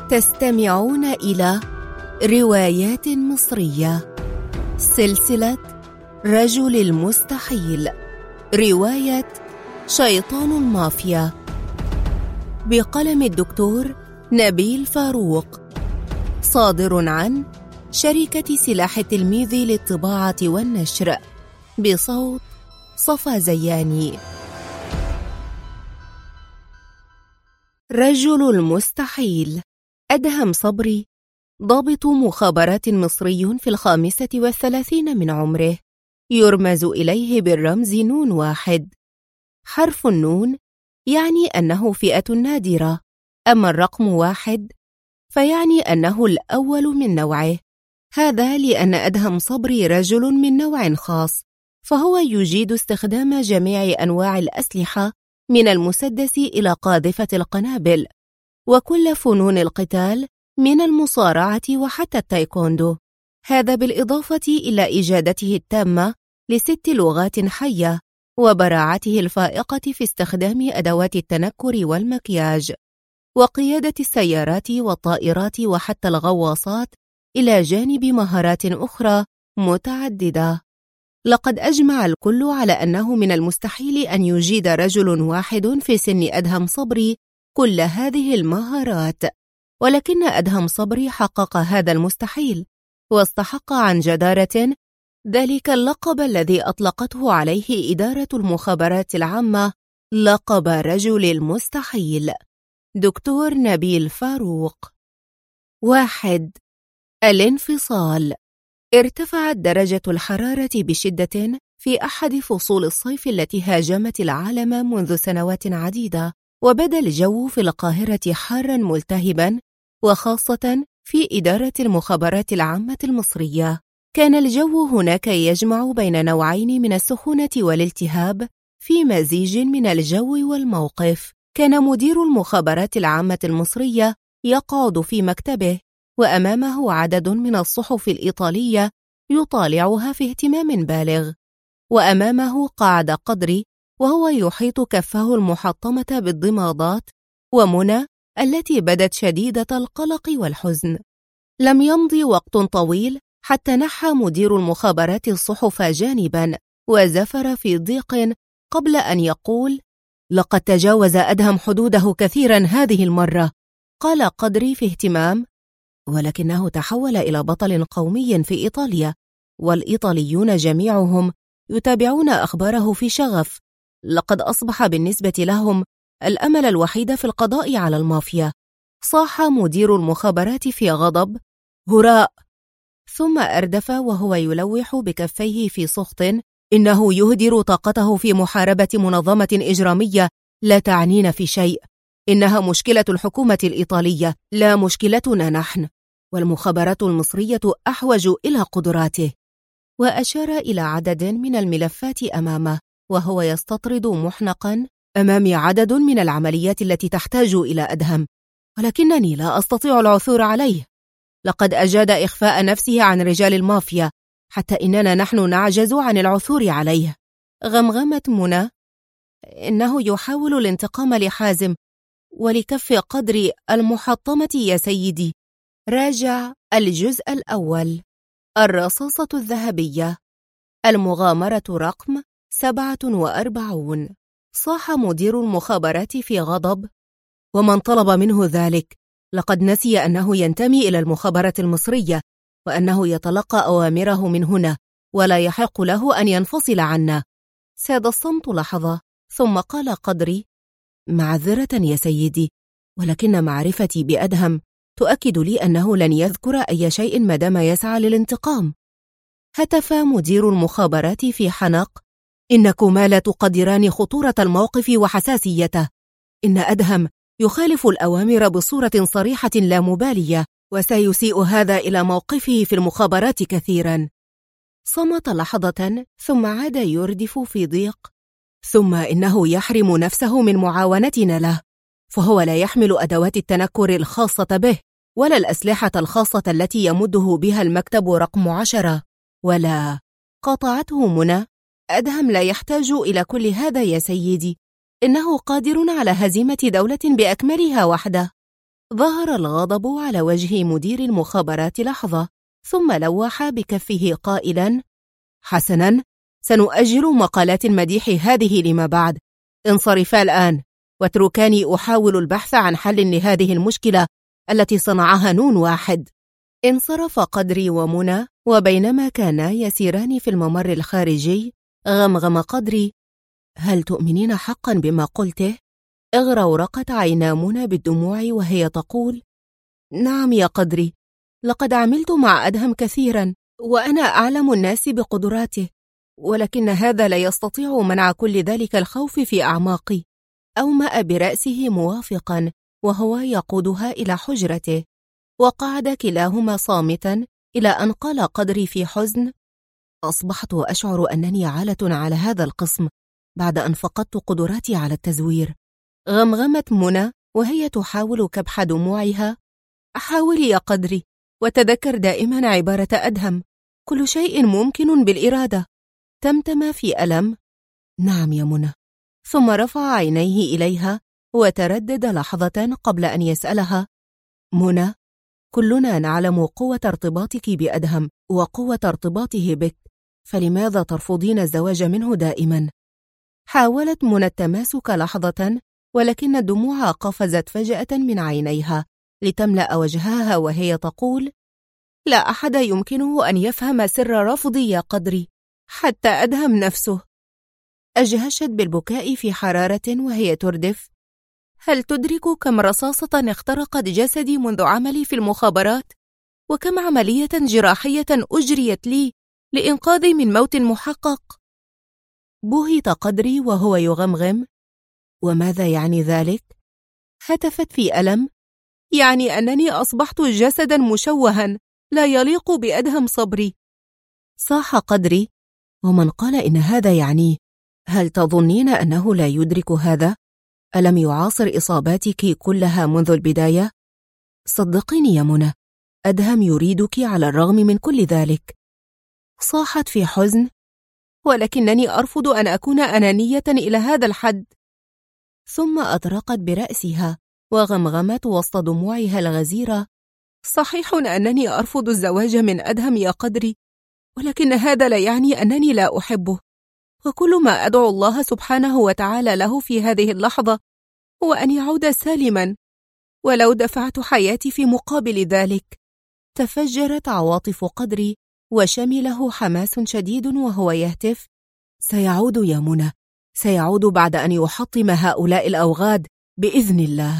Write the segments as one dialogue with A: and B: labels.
A: تستمعون إلى روايات مصرية، سلسلة رجل المستحيل، رواية شيطان المافيا، بقلم الدكتور نبيل فاروق، صادر عن شركة سلاح التلميذ للطباعة والنشر، بصوت صفا زياني. رجل المستحيل. أدهم صبري، ضابط مخابرات مصري في 35 من عمره، يرمز إليه بالرمز نون واحد. حرف النون يعني أنه فئة نادرة، أما الرقم واحد فيعني أنه الأول من نوعه. هذا لأن أدهم صبري رجل من نوع خاص، فهو يجيد استخدام جميع أنواع الأسلحة من المسدس إلى قاذفة القنابل، وكل فنون القتال من المصارعة وحتى التايكوندو. هذا بالإضافة إلى إجادته التامة ل6 لغات حية، وبراعته الفائقة في استخدام أدوات التنكر والمكياج، وقيادة السيارات والطائرات وحتى الغواصات، إلى جانب مهارات أخرى متعددة. لقد أجمع الكل على أنه من المستحيل أن يجيد رجل واحد في سن أدهم صبري كل هذه المهارات، ولكن أدهم صبري حقق هذا المستحيل، واستحق عن جدارة ذلك اللقب الذي أطلقته عليه إدارة المخابرات العامة، لقب رجل المستحيل. دكتور نبيل فاروق. 1. الانفصال. ارتفعت درجة الحرارة بشدة في أحد فصول الصيف التي هاجمت العالم منذ سنوات عديدة، وبدا الجو في القاهرة حارا ملتهبا، وخاصة في إدارة المخابرات العامة المصرية. كان الجو هناك يجمع بين نوعين من السخونة والالتهاب في مزيج من الجو والموقف. كان مدير المخابرات العامة المصرية يقعد في مكتبه، وأمامه عدد من الصحف الإيطالية يطالعها في اهتمام بالغ، وأمامه قعد قدري وهو يحيط كفه المحطمة بالضمادات، ومنى التي بدت شديدة القلق والحزن. لم يمض وقت طويل حتى نحى مدير المخابرات الصحف جانبا، وزفر في ضيق قبل أن يقول: لقد تجاوز أدهم حدوده كثيرا هذه المرة. قال قدري في اهتمام: ولكنه تحول إلى بطل قومي في إيطاليا، والإيطاليون جميعهم يتابعون أخباره في شغف. لقد أصبح بالنسبة لهم الأمل الوحيد في القضاء على المافيا. صاح مدير المخابرات في غضب: هراء! ثم أردف وهو يلوح بكفيه في سخط: إنه يهدر طاقته في محاربة منظمة إجرامية لا تعنينا في شيء. إنها مشكلة الحكومة الإيطالية، لا مشكلتنا نحن، والمخابرات المصرية أحوج إلى قدراته. وأشار إلى عدد من الملفات أمامه وهو يستطرد محنقا: أمامي عدد من العمليات التي تحتاج إلى أدهم، ولكنني لا أستطيع العثور عليه. لقد أجاد إخفاء نفسه عن رجال المافيا، حتى إننا نحن نعجز عن العثور عليه. غمغمت منى: إنه يحاول الانتقام لحازم ولكف قدر المحطمة يا سيدي. راجع الجزء الأول. الرصاصة الذهبية. المغامرة رقم 47. صاح مدير المخابرات في غضب: ومن طلب منه ذلك لقد نسي أنه ينتمي إلى المخابرات المصرية، وأنه يتلقى أوامره من هنا، ولا يحق له أن ينفصل عنا. ساد الصمت لحظة، ثم قال قدري: معذرة يا سيدي، ولكن معرفتي بأدهم تؤكد لي أنه لن يذكر أي شيء مادام يسعى للانتقام. هتف مدير المخابرات في حنق: إنكما لا تقدران خطورة الموقف وحساسيته. إن أدهم يخالف الأوامر بصورة صريحة لا مبالية، وسيسيء هذا إلى موقفه في المخابرات كثيرا. صمت لحظة ثم عاد يردف في ضيق: ثم إنه يحرم نفسه من معاونتنا له، فهو لا يحمل أدوات التنكر الخاصة به، ولا الأسلحة الخاصة التي يمده بها المكتب رقم 10، ولا. قاطعته منى: أدهم لا يحتاج إلى كل هذا يا سيدي، إنه قادر على هزيمة دولة بأكملها وحده. ظهر الغضب على وجه مدير المخابرات لحظة، ثم لوح بكفه قائلاً: حسناً، سنؤجل مقالات المديح هذه لما بعد. انصرفا الآن واتركاني أحاول البحث عن حل لهذه المشكلة التي صنعها نون واحد. انصرف قدري ومنى، وبينما كانا يسيران في الممر الخارجي غمغم قدري: هل تؤمنين حقا بما قلته؟ اغرورقت عينا منى بالدموع وهي تقول: نعم يا قدري، لقد عملت مع أدهم كثيرا وأنا أعلم الناس بقدراته، ولكن هذا لا يستطيع منع كل ذلك الخوف في أعماقي. أومأ برأسه موافقا وهو يقودها إلى حجرته، وقعد كلاهما صامتا إلى أن قال قدري في حزن: أصبحت أشعر أنني عالة على هذا القسم بعد أن فقدت قدراتي على التزوير. غمغمت منى وهي تحاول كبح دموعها: حاولي يا قدري، وتذكر دائما عبارة أدهم: كل شيء ممكن بالإرادة. تمتم في ألم: نعم يا منى. ثم رفع عينيه إليها وتردد لحظة قبل أن يسألها: منى، كلنا نعلم قوة ارتباطك بأدهم وقوة ارتباطه بك، فلماذا ترفضين الزواج منه دائما؟ حاولت منى التماسك لحظة، ولكن الدموع قفزت فجأة من عينيها لتملأ وجهها وهي تقول: لا أحد يمكنه أن يفهم سر رفضي يا قدري، حتى أدهم نفسه. أجهشت بالبكاء في حرارة وهي تردف: هل تدرك كم رصاصة اخترقت جسدي منذ عملي في المخابرات؟ وكم عملية جراحية أجريت لي لإنقاذي من موت محقق؟ بهت قدري وهو يغمغم: وماذا يعني ذلك؟ هتفت في ألم: يعني أنني أصبحت جسدا مشوها لا يليق بأدهم صبري. صاح قدري: ومن قال إن هذا يعنيه؟ هل تظنين أنه لا يدرك هذا؟ ألم يعاصر إصاباتك كلها منذ البداية؟ صدقيني يا منى، أدهم يريدك على الرغم من كل ذلك. صاحت في حزن: ولكنني أرفض أن أكون أنانية إلى هذا الحد. ثم أطرقت برأسها وغمغمت وسط دموعها الغزيرة: صحيح أنني أرفض الزواج من أدهم يا قدري، ولكن هذا لا يعني أنني لا أحبه، وكل ما أدعو الله سبحانه وتعالى له في هذه اللحظة هو أن يعود سالما، ولو دفعت حياتي في مقابل ذلك. تفجرت عواطف قدري وشمله حماس شديد وهو يهتف: سيعود يا منى، سيعود بعد أن يحطم هؤلاء الأوغاد بإذن الله.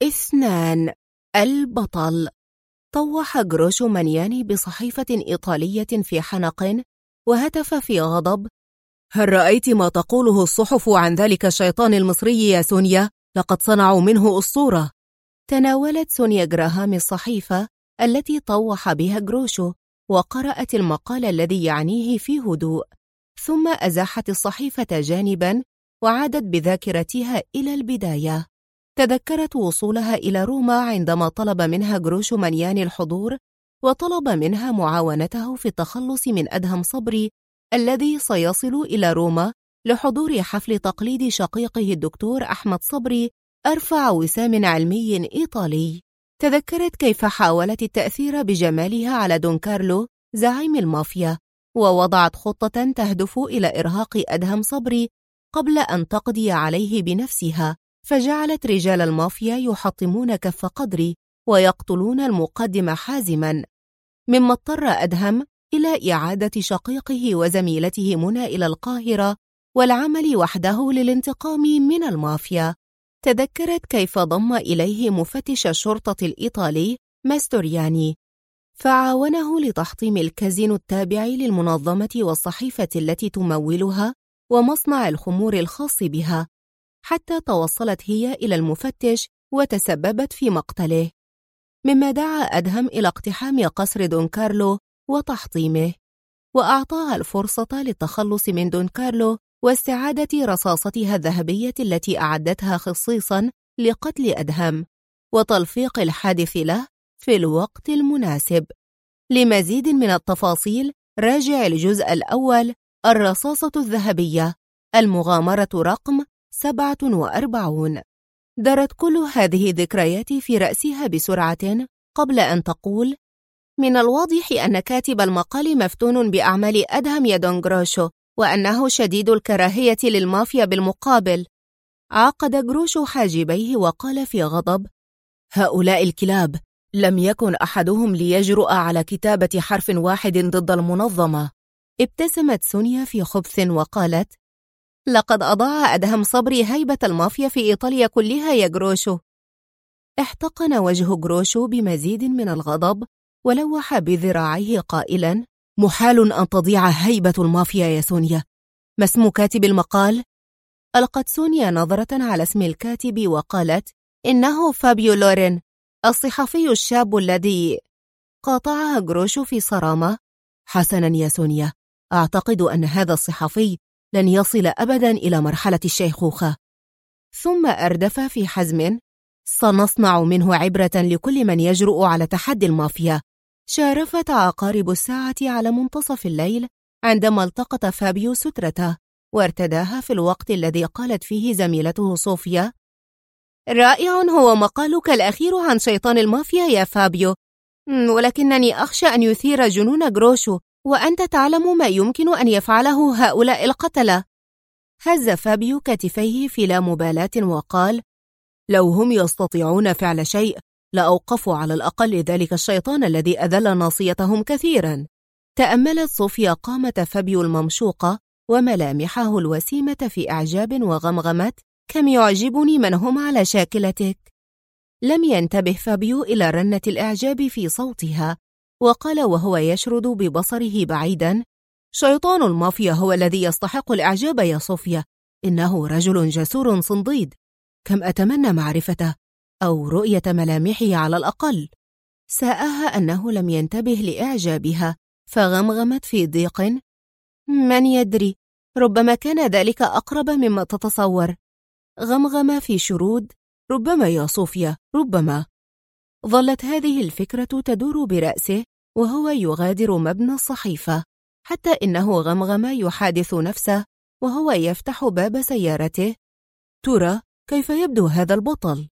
A: 2. البطل. طوح جروشو مانياني بصحيفة إيطالية في حنق وهتف في غضب: هل رأيت ما تقوله الصحف عن ذلك الشيطان المصري يا سونيا؟ لقد صنعوا منه أسطورة. تناولت سونيا جراهام الصحيفة التي طوح بها جروشو وقرأت المقال الذي يعنيه في هدوء، ثم أزاحت الصحيفة جانبا وعادت بذاكرتها إلى البداية. تذكرت وصولها إلى روما عندما طلب منها جروشو مانياني الحضور، وطلب منها معاونته في التخلص من أدهم صبري الذي سيصل إلى روما لحضور حفل تقليد شقيقه الدكتور أحمد صبري أرفع وسام علمي إيطالي. تذكرت كيف حاولت التأثير بجمالها على دون كارلو زعيم المافيا، ووضعت خطة تهدف إلى إرهاق أدهم صبري قبل أن تقضي عليه بنفسها، فجعلت رجال المافيا يحطمون كف قدري ويقتلون المقدم حازما، مما اضطر أدهم إلى إعادة شقيقه وزميلته منى إلى القاهرة والعمل وحده للانتقام من المافيا. تذكرت كيف ضم إليه مفتش الشرطة الإيطالي ماستورياني، فعاونه لتحطيم الكازينو التابع للمنظمة والصحيفة التي تمولها ومصنع الخمور الخاص بها، حتى توصلت هي إلى المفتش وتسببت في مقتله، مما دعا أدهم إلى اقتحام قصر دون كارلو وتحطيمه، وأعطاها الفرصة للتخلص من دون كارلو واستعادة رصاصتها الذهبية التي أعدتها خصيصا لقتل أدهم، وتلفيق الحادث له في الوقت المناسب. لمزيد من التفاصيل راجع الجزء الأول: الرصاصة الذهبية، المغامرة رقم 47. درت كل هذه الذكريات في رأسها بسرعة قبل أن تقول: من الواضح أن كاتب المقال مفتون بأعمال أدهم يدون جروشو، وأنه شديد الكراهية للمافيا بالمقابل. عقد جروشو حاجبيه وقال في غضب: هؤلاء الكلاب لم يكن أحدهم ليجرؤ على كتابة حرف واحد ضد المنظمة. ابتسمت سونيا في خبث وقالت: لقد أضاع أدهم صبري هيبة المافيا في إيطاليا كلها يا جروشو. احتقن وجه جروشو بمزيد من الغضب ولوح بذراعيه قائلا: محال أن تضيع هيبة المافيا يا سونيا. ما اسم كاتب المقال؟ ألقت سونيا نظرة على اسم الكاتب وقالت: إنه فابيو لورين، الصحفي الشاب الذي... قاطعها جروشو في صرامة: حسنا يا سونيا، أعتقد أن هذا الصحفي لن يصل أبدا إلى مرحلة الشيخوخة. ثم أردف في حزم: سنصنع منه عبرة لكل من يجرؤ على تحدي المافيا. شارفت عقارب الساعة على منتصف الليل عندما التقط فابيو سترته وارتداها في الوقت الذي قالت فيه زميلته صوفيا: رائع هو مقالك الأخير عن شيطان المافيا يا فابيو، ولكنني أخشى أن يثير جنون جروشو، وأنت تعلم ما يمكن أن يفعله هؤلاء القتلة. هز فابيو كتفيه في لا مبالاة وقال: لو هم يستطيعون فعل شيء لأوقفوا على الأقل ذلك الشيطان الذي أذل ناصيتهم كثيرا. تأملت صوفيا قامة فابيو الممشوقة وملامحه الوسيمة في إعجاب وغمغمت: كم يعجبني من هم على شاكلتك. لم ينتبه فابيو إلى رنة الإعجاب في صوتها، وقال وهو يشرد ببصره بعيدا: شيطان المافيا هو الذي يستحق الإعجاب يا صوفيا، إنه رجل جسور صنديد، كم أتمنى معرفته أو رؤية ملامحه على الأقل. ساءها أنه لم ينتبه لإعجابها، فغمغمت في ضيق: من يدري، ربما كان ذلك أقرب مما تتصور. غمغم في شرود: ربما يا صوفيا، ربما. ظلت هذه الفكرة تدور برأسه وهو يغادر مبنى الصحيفة، حتى إنه غمغم يحادث نفسه وهو يفتح باب سيارته: ترى كيف يبدو هذا البطل؟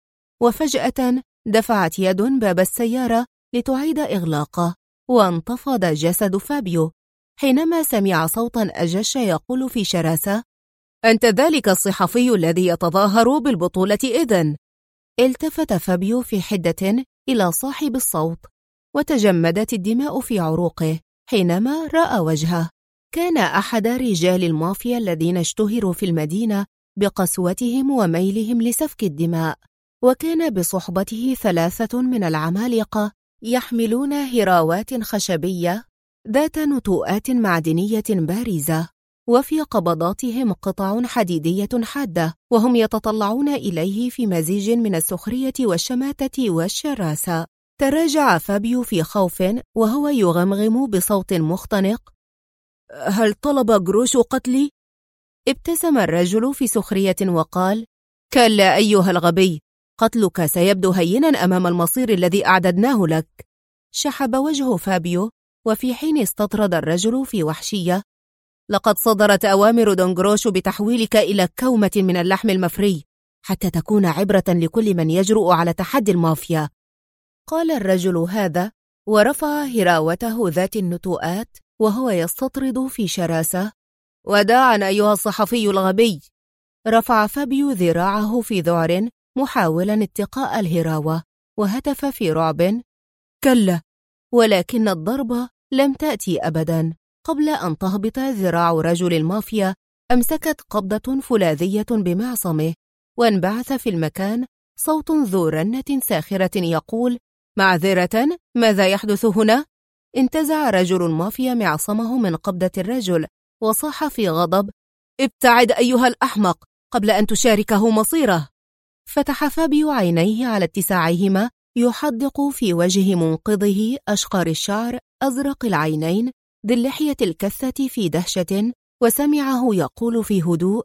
A: وفجأة دفعت يد باب السيارة لتعيد إغلاقه، وانتفض جسد فابيو حينما سمع صوتا أجش يقول في شراسة: أنت ذلك الصحفي الذي يتظاهر بالبطولة إذن؟ التفت فابيو في حدة إلى صاحب الصوت، وتجمدت الدماء في عروقه حينما رأى وجهه. كان أحد رجال المافيا الذين اشتهروا في المدينة بقسوتهم وميلهم لسفك الدماء، وكان بصحبته 3 من العمالقة يحملون هراوات خشبية ذات نتوءات معدنية بارزة، وفي قبضاتهم قطع حديدية حادة، وهم يتطلعون إليه في مزيج من السخرية والشماتة والشراسة. تراجع فابيو في خوف وهو يغمغم بصوت مختنق: هل طلب جروشو قتلي؟ ابتسم الرجل في سخرية وقال: كلا أيها الغبي، قتلك سيبدو هينا أمام المصير الذي أعددناه لك. شحب وجه فابيو، وفي حين استطرد الرجل في وحشية: لقد صدرت أوامر دون جروشو بتحويلك إلى كومة من اللحم المفري حتى تكون عبرة لكل من يجرؤ على تحدي المافيا. قال الرجل هذا ورفع هراوته ذات النتوءات وهو يستطرد في شراسة: وداعا أيها الصحفي الغبي. رفع فابيو ذراعه في ذعر محاولا اتقاء الهراوة، وهتف في رعب: كلا. ولكن الضربة لم تأتي أبدا. قبل أن تهبط ذراع رجل المافيا أمسكت قبضة فولاذية بمعصمه، وانبعث في المكان صوت ذو رنة ساخرة يقول: معذرة، ماذا يحدث هنا؟ انتزع رجل المافيا معصمه من قبضة الرجل وصاح في غضب: ابتعد أيها الأحمق قبل أن تشاركه مصيره. فتح فابيو عينيه على اتساعهما يحدق في وجه منقذه أشقر الشعر أزرق العينين ذي اللحية الكثة في دهشة، وسمعه يقول في هدوء: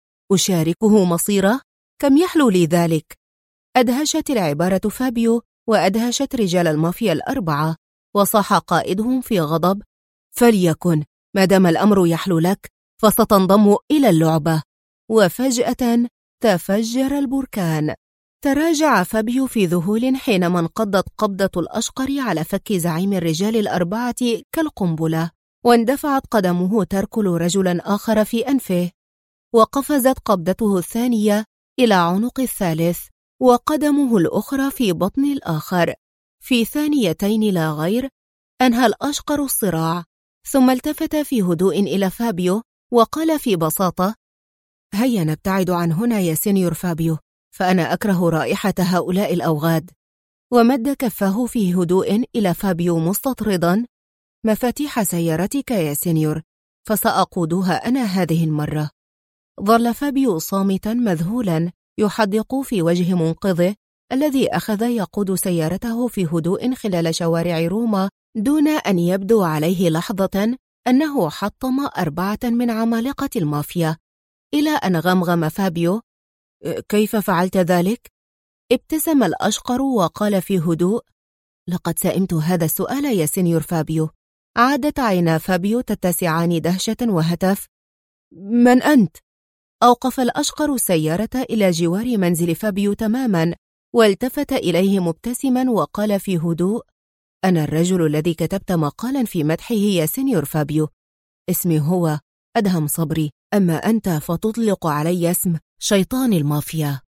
A: أشاركه مصيره؟ كم يحلو لي ذلك؟ أدهشت العبارة فابيو وأدهشت رجال المافيا 4، وصاح قائدهم في غضب: فليكن، ما دام الأمر يحلو لك فستنضم إلى اللعبة. وفجأة تفجر البركان. تراجع فابيو في ذهول حينما انقضت قبضة الأشقر على فك زعيم الرجال الأربعة كالقنبلة، واندفعت قدمه تركل رجلا آخر في أنفه، وقفزت قبضته الثانية إلى عنق الثالث، وقدمه الأخرى في بطن الآخر. في ثانيتين لا غير أنهى الأشقر الصراع، ثم التفت في هدوء إلى فابيو وقال في بساطة: هيا نبتعد عن هنا يا سينيور فابيو، فأنا أكره رائحة هؤلاء الأوغاد. ومد كفه في هدوء إلى فابيو مستطردا: مفاتيح سيارتك يا سينيور، فسأقودها أنا هذه المرة. ظل فابيو صامتا مذهولا يحدق في وجه منقذه الذي أخذ يقود سيارته في هدوء خلال شوارع روما دون أن يبدو عليه لحظة أنه حطم 4 من عمالقة المافيا، إلى أن غمغم فابيو: كيف فعلت ذلك؟ ابتسم الأشقر وقال في هدوء: لقد سئمت هذا السؤال يا سينيور فابيو. عادت عينا فابيو تتسعان دهشة وهتف: من أنت؟ أوقف الأشقر السيارة إلى جوار منزل فابيو تماما، والتفت إليه مبتسما وقال في هدوء: أنا الرجل الذي كتبت مقالا في مدحه يا سينيور فابيو. اسمي هو أدهم صبري، أما أنت فتطلق علي اسم شيطان المافيا.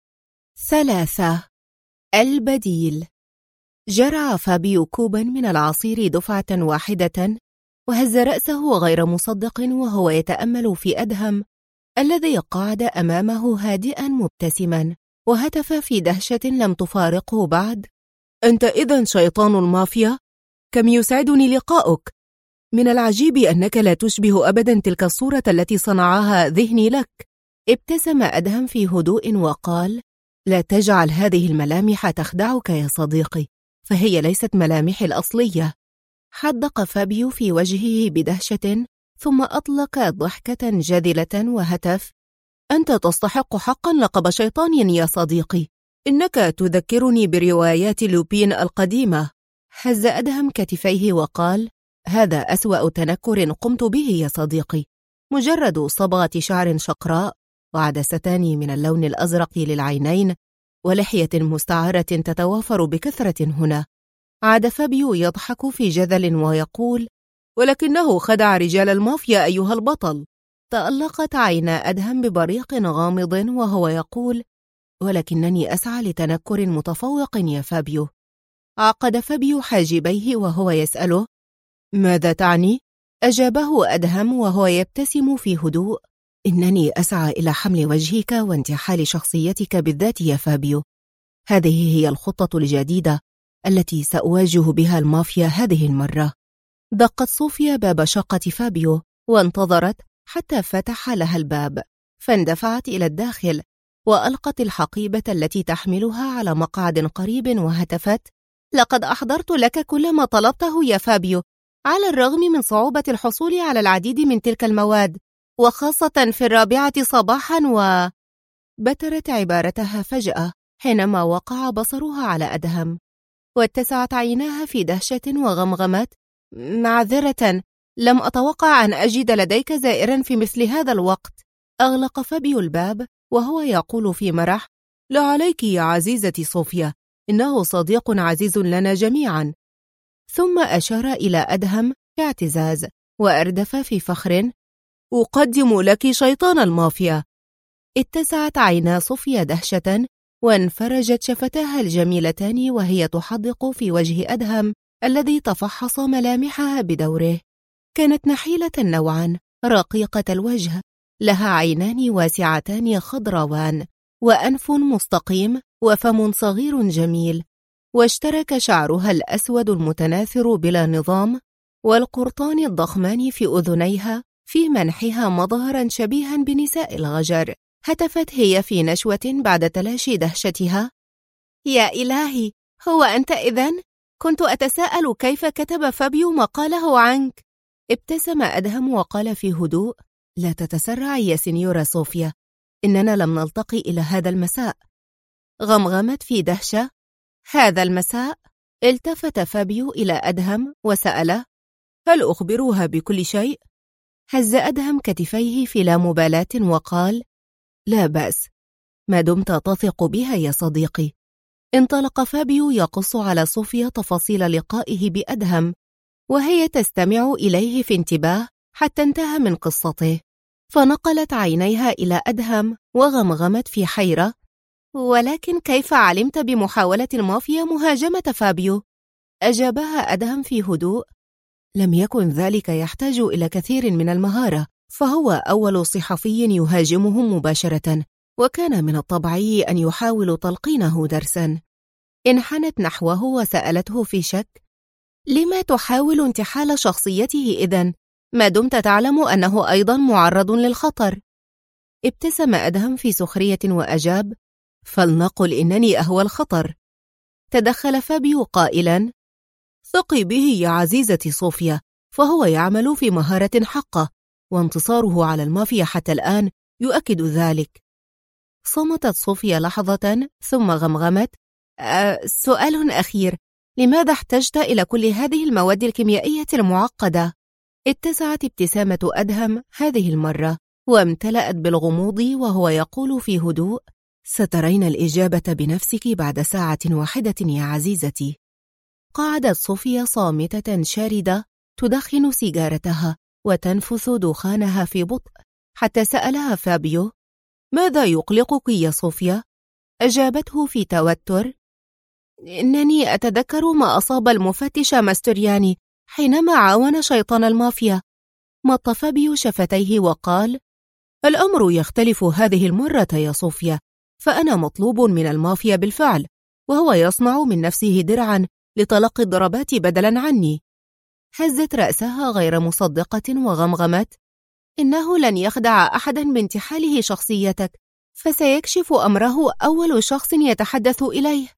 A: 3. البديل. جرع فابيو كوبا من العصير دفعة واحدة، وهز رأسه غير مصدق وهو يتأمل في أدهم الذي قعد أمامه هادئا مبتسما، وهتف في دهشة لم تفارقه بعد: أنت إذن شيطان المافيا؟ كم يسعدني لقاؤك! من العجيب أنك لا تشبه أبدا تلك الصورة التي صنعها ذهني لك. ابتسم أدهم في هدوء وقال: لا تجعل هذه الملامح تخدعك يا صديقي، فهي ليست ملامحي الأصلية. حدق فابيو في وجهه بدهشة، ثم أطلق ضحكة جذلة وهتف: أنت تستحق حقا لقب شيطان يا صديقي، إنك تذكرني بروايات لوبين القديمة. هز أدهم كتفيه وقال: هذا أسوأ تنكر قمت به يا صديقي، مجرد صبغة شعر شقراء، وعدستان من اللون الأزرق للعينين، ولحية مستعارة تتوافر بكثرة هنا. عاد فابيو يضحك في جذل ويقول: ولكنه خدع رجال المافيا أيها البطل. تألقت عينا أدهم ببريق غامض وهو يقول: ولكنني أسعى لتنكر متفوق يا فابيو. عقد فابيو حاجبيه وهو يسأله: ماذا تعني؟ أجابه أدهم وهو يبتسم في هدوء: إنني أسعى إلى حمل وجهك وانتحال شخصيتك بالذات يا فابيو. هذه هي الخطة الجديدة التي سأواجه بها المافيا هذه المرة. دقت صوفيا باب شقة فابيو وانتظرت حتى فتح لها الباب، فاندفعت إلى الداخل وألقت الحقيبة التي تحملها على مقعد قريب وهتفت: لقد أحضرت لك كل ما طلبته يا فابيو، على الرغم من صعوبة الحصول على العديد من تلك المواد، وخاصة في 4 صباحا. بترت عبارتها فجأة حينما وقع بصرها على أدهم، واتسعت عيناها في دهشة وغمغمت: معذرة، لم أتوقع أن أجد لديك زائرا في مثل هذا الوقت. أغلق فابيو الباب وهو يقول في مرح: لا عليك يا عزيزتي صوفيا، إنه صديق عزيز لنا جميعا. ثم أشار إلى أدهم باعتزاز وأردف في فخر: أقدم لك شيطان المافيا. اتسعت عينا صوفيا دهشة، وانفرجت شفتاها الجميلتان وهي تحدق في وجه أدهم الذي تفحص ملامحها بدوره. كانت نحيلة نوعا، رقيقة الوجه، لها عينان واسعتان خضراوان، وأنف مستقيم، وفم صغير جميل، واشترك شعرها الأسود المتناثر بلا نظام والقرطان الضخمان في أذنيها في منحها مظهرا شبيها بنساء الغجر. هتفت هي في نشوة بعد تلاشي دهشتها: يا إلهي، هو أنت إذن؟ كنت أتساءل كيف كتب فابيو مقاله عنك. ابتسم أدهم وقال في هدوء: لا تتسرعي يا سينيورا صوفيا، إننا لم نلتقي إلى هذا المساء. غمغمت في دهشة: هذا المساء؟ التفت فابيو إلى أدهم وسأله: هل أخبروها بكل شيء؟ هز أدهم كتفيه في لا مبالاة وقال: لا بأس، ما دمت تثق بها يا صديقي. انطلق فابيو يقص على صوفيا تفاصيل لقائه بأدهم، وهي تستمع إليه في انتباه حتى انتهى من قصته، فنقلت عينيها إلى أدهم وغمغمت في حيرة: ولكن كيف علمت بمحاولة المافيا مهاجمة فابيو؟ أجابها أدهم في هدوء: لم يكن ذلك يحتاج إلى كثير من المهارة، فهو أول صحفي يهاجمه مباشرة، وكان من الطبيعي أن يحاول تلقينه درسا. انحنت نحوه وسألته في شك: لما تحاول انتحال شخصيته إذن، ما دمت تعلم أنه أيضا معرض للخطر؟ ابتسم أدهم في سخرية وأجاب: فلنقل إنني أهوى الخطر. تدخل فابيو قائلا: ثقي به يا عزيزتي صوفيا، فهو يعمل في مهارة حقة، وانتصاره على المافيا حتى الآن يؤكد ذلك. صمتت صوفيا لحظة ثم غمغمت: سؤال أخير، لماذا احتجت إلى كل هذه المواد الكيميائية المعقدة؟ اتسعت ابتسامة أدهم هذه المرة وامتلأت بالغموض وهو يقول في هدوء: سترين الإجابة بنفسك بعد ساعة واحدة يا عزيزتي. قعدت صوفيا صامتة شاردة تدخن سيجارتها وتنفث دخانها في بطء حتى سألها فابيو: ماذا يقلقك يا صوفيا؟ أجابته في توتر: إنني أتذكر ما أصاب المفتش ماستورياني حينما عاون شيطان المافيا. مط فابيو شفتيه وقال: الأمر يختلف هذه المرة يا صوفيا، فأنا مطلوب من المافيا بالفعل، وهو يصنع من نفسه درعا لتلقي الضربات بدلا عني. هزت رأسها غير مصدقة وغمغمت: إنه لن يخدع أحدا بانتحاله شخصيتك، فسيكشف أمره أول شخص يتحدث إليه.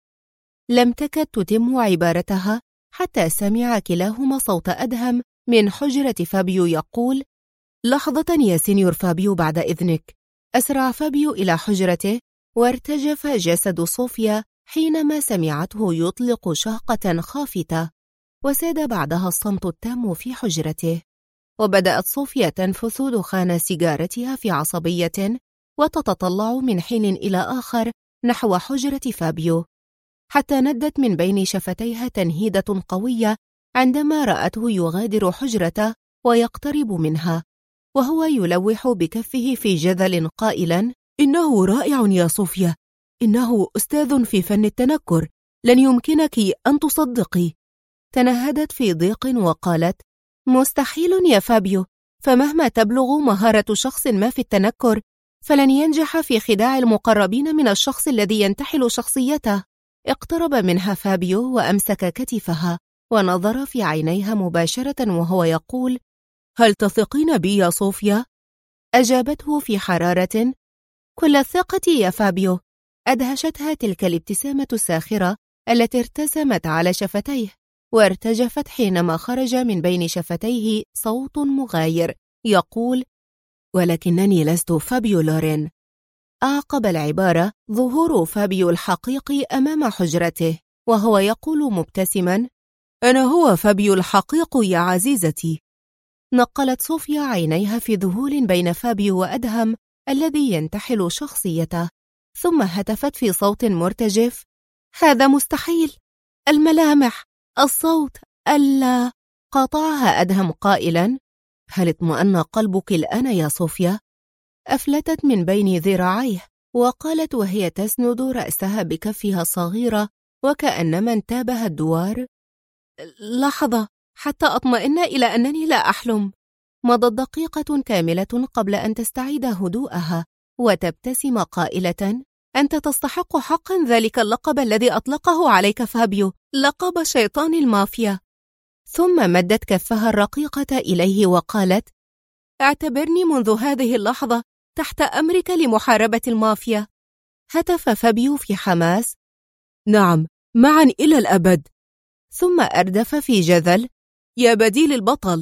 A: لم تكد تتم عبارتها حتى سمع كلاهما صوت أدهم من حجرة فابيو يقول: لحظة يا سينيور فابيو بعد إذنك. أسرع فابيو إلى حجرته وارتجف جسد صوفيا حينما سمعته يطلق شهقة خافتة، وساد بعدها الصمت التام في حجرته. وبدأت صوفيا تنفث دخان سيجارتها في عصبية وتتطلع من حين إلى آخر نحو حجرة فابيو، حتى ندت من بين شفتيها تنهيدة قوية عندما رأته يغادر حجرته ويقترب منها، وهو يلوح بكفه في جذل قائلا: إنه رائع يا صوفيا، إنه أستاذ في فن التنكر، لن يمكنك أن تصدقي. تنهدت في ضيق وقالت: مستحيل يا فابيو، فمهما تبلغ مهارة شخص ما في التنكر فلن ينجح في خداع المقربين من الشخص الذي ينتحل شخصيته. اقترب منها فابيو وأمسك كتفها ونظر في عينيها مباشرة وهو يقول: هل تثقين بي يا صوفيا؟ أجابته في حرارة: كل الثقة يا فابيو. أدهشتها تلك الابتسامة الساخرة التي ارتسمت على شفتيه، وارتجفت حينما خرج من بين شفتيه صوت مغاير يقول: ولكنني لست فابيو لورين. أعقب العبارة ظهور فابيو الحقيقي أمام حجرته وهو يقول مبتسما: أنا هو فابيو الحقيق يا عزيزتي. نقلت صوفيا عينيها في ذهول بين فابيو وأدهم الذي ينتحل شخصيته، ثم هتفت في صوت مرتجف: هذا مستحيل، الملامح، الصوت، ألا. قاطعها أدهم قائلا: هل اطمأن قلبك الآن يا صوفيا؟ أفلتت من بين ذراعيه وقالت وهي تسند رأسها بكفها الصغيرة وكأنما انتابها الدوار: لحظة حتى أطمئن إلى أنني لا أحلم. مضت دقيقة كاملة قبل أن تستعيد هدوءها وتبتسم قائلة: أنت تستحق حقا ذلك اللقب الذي أطلقه عليك فابيو، لقب شيطان المافيا. ثم مدت كفها الرقيقة إليه وقالت: اعتبرني منذ هذه اللحظة تحت أمرك لمحاربة المافيا. هتف فابيو في حماس: نعم، معا إلى الأبد. ثم أردف في جذل: يا بديل البطل.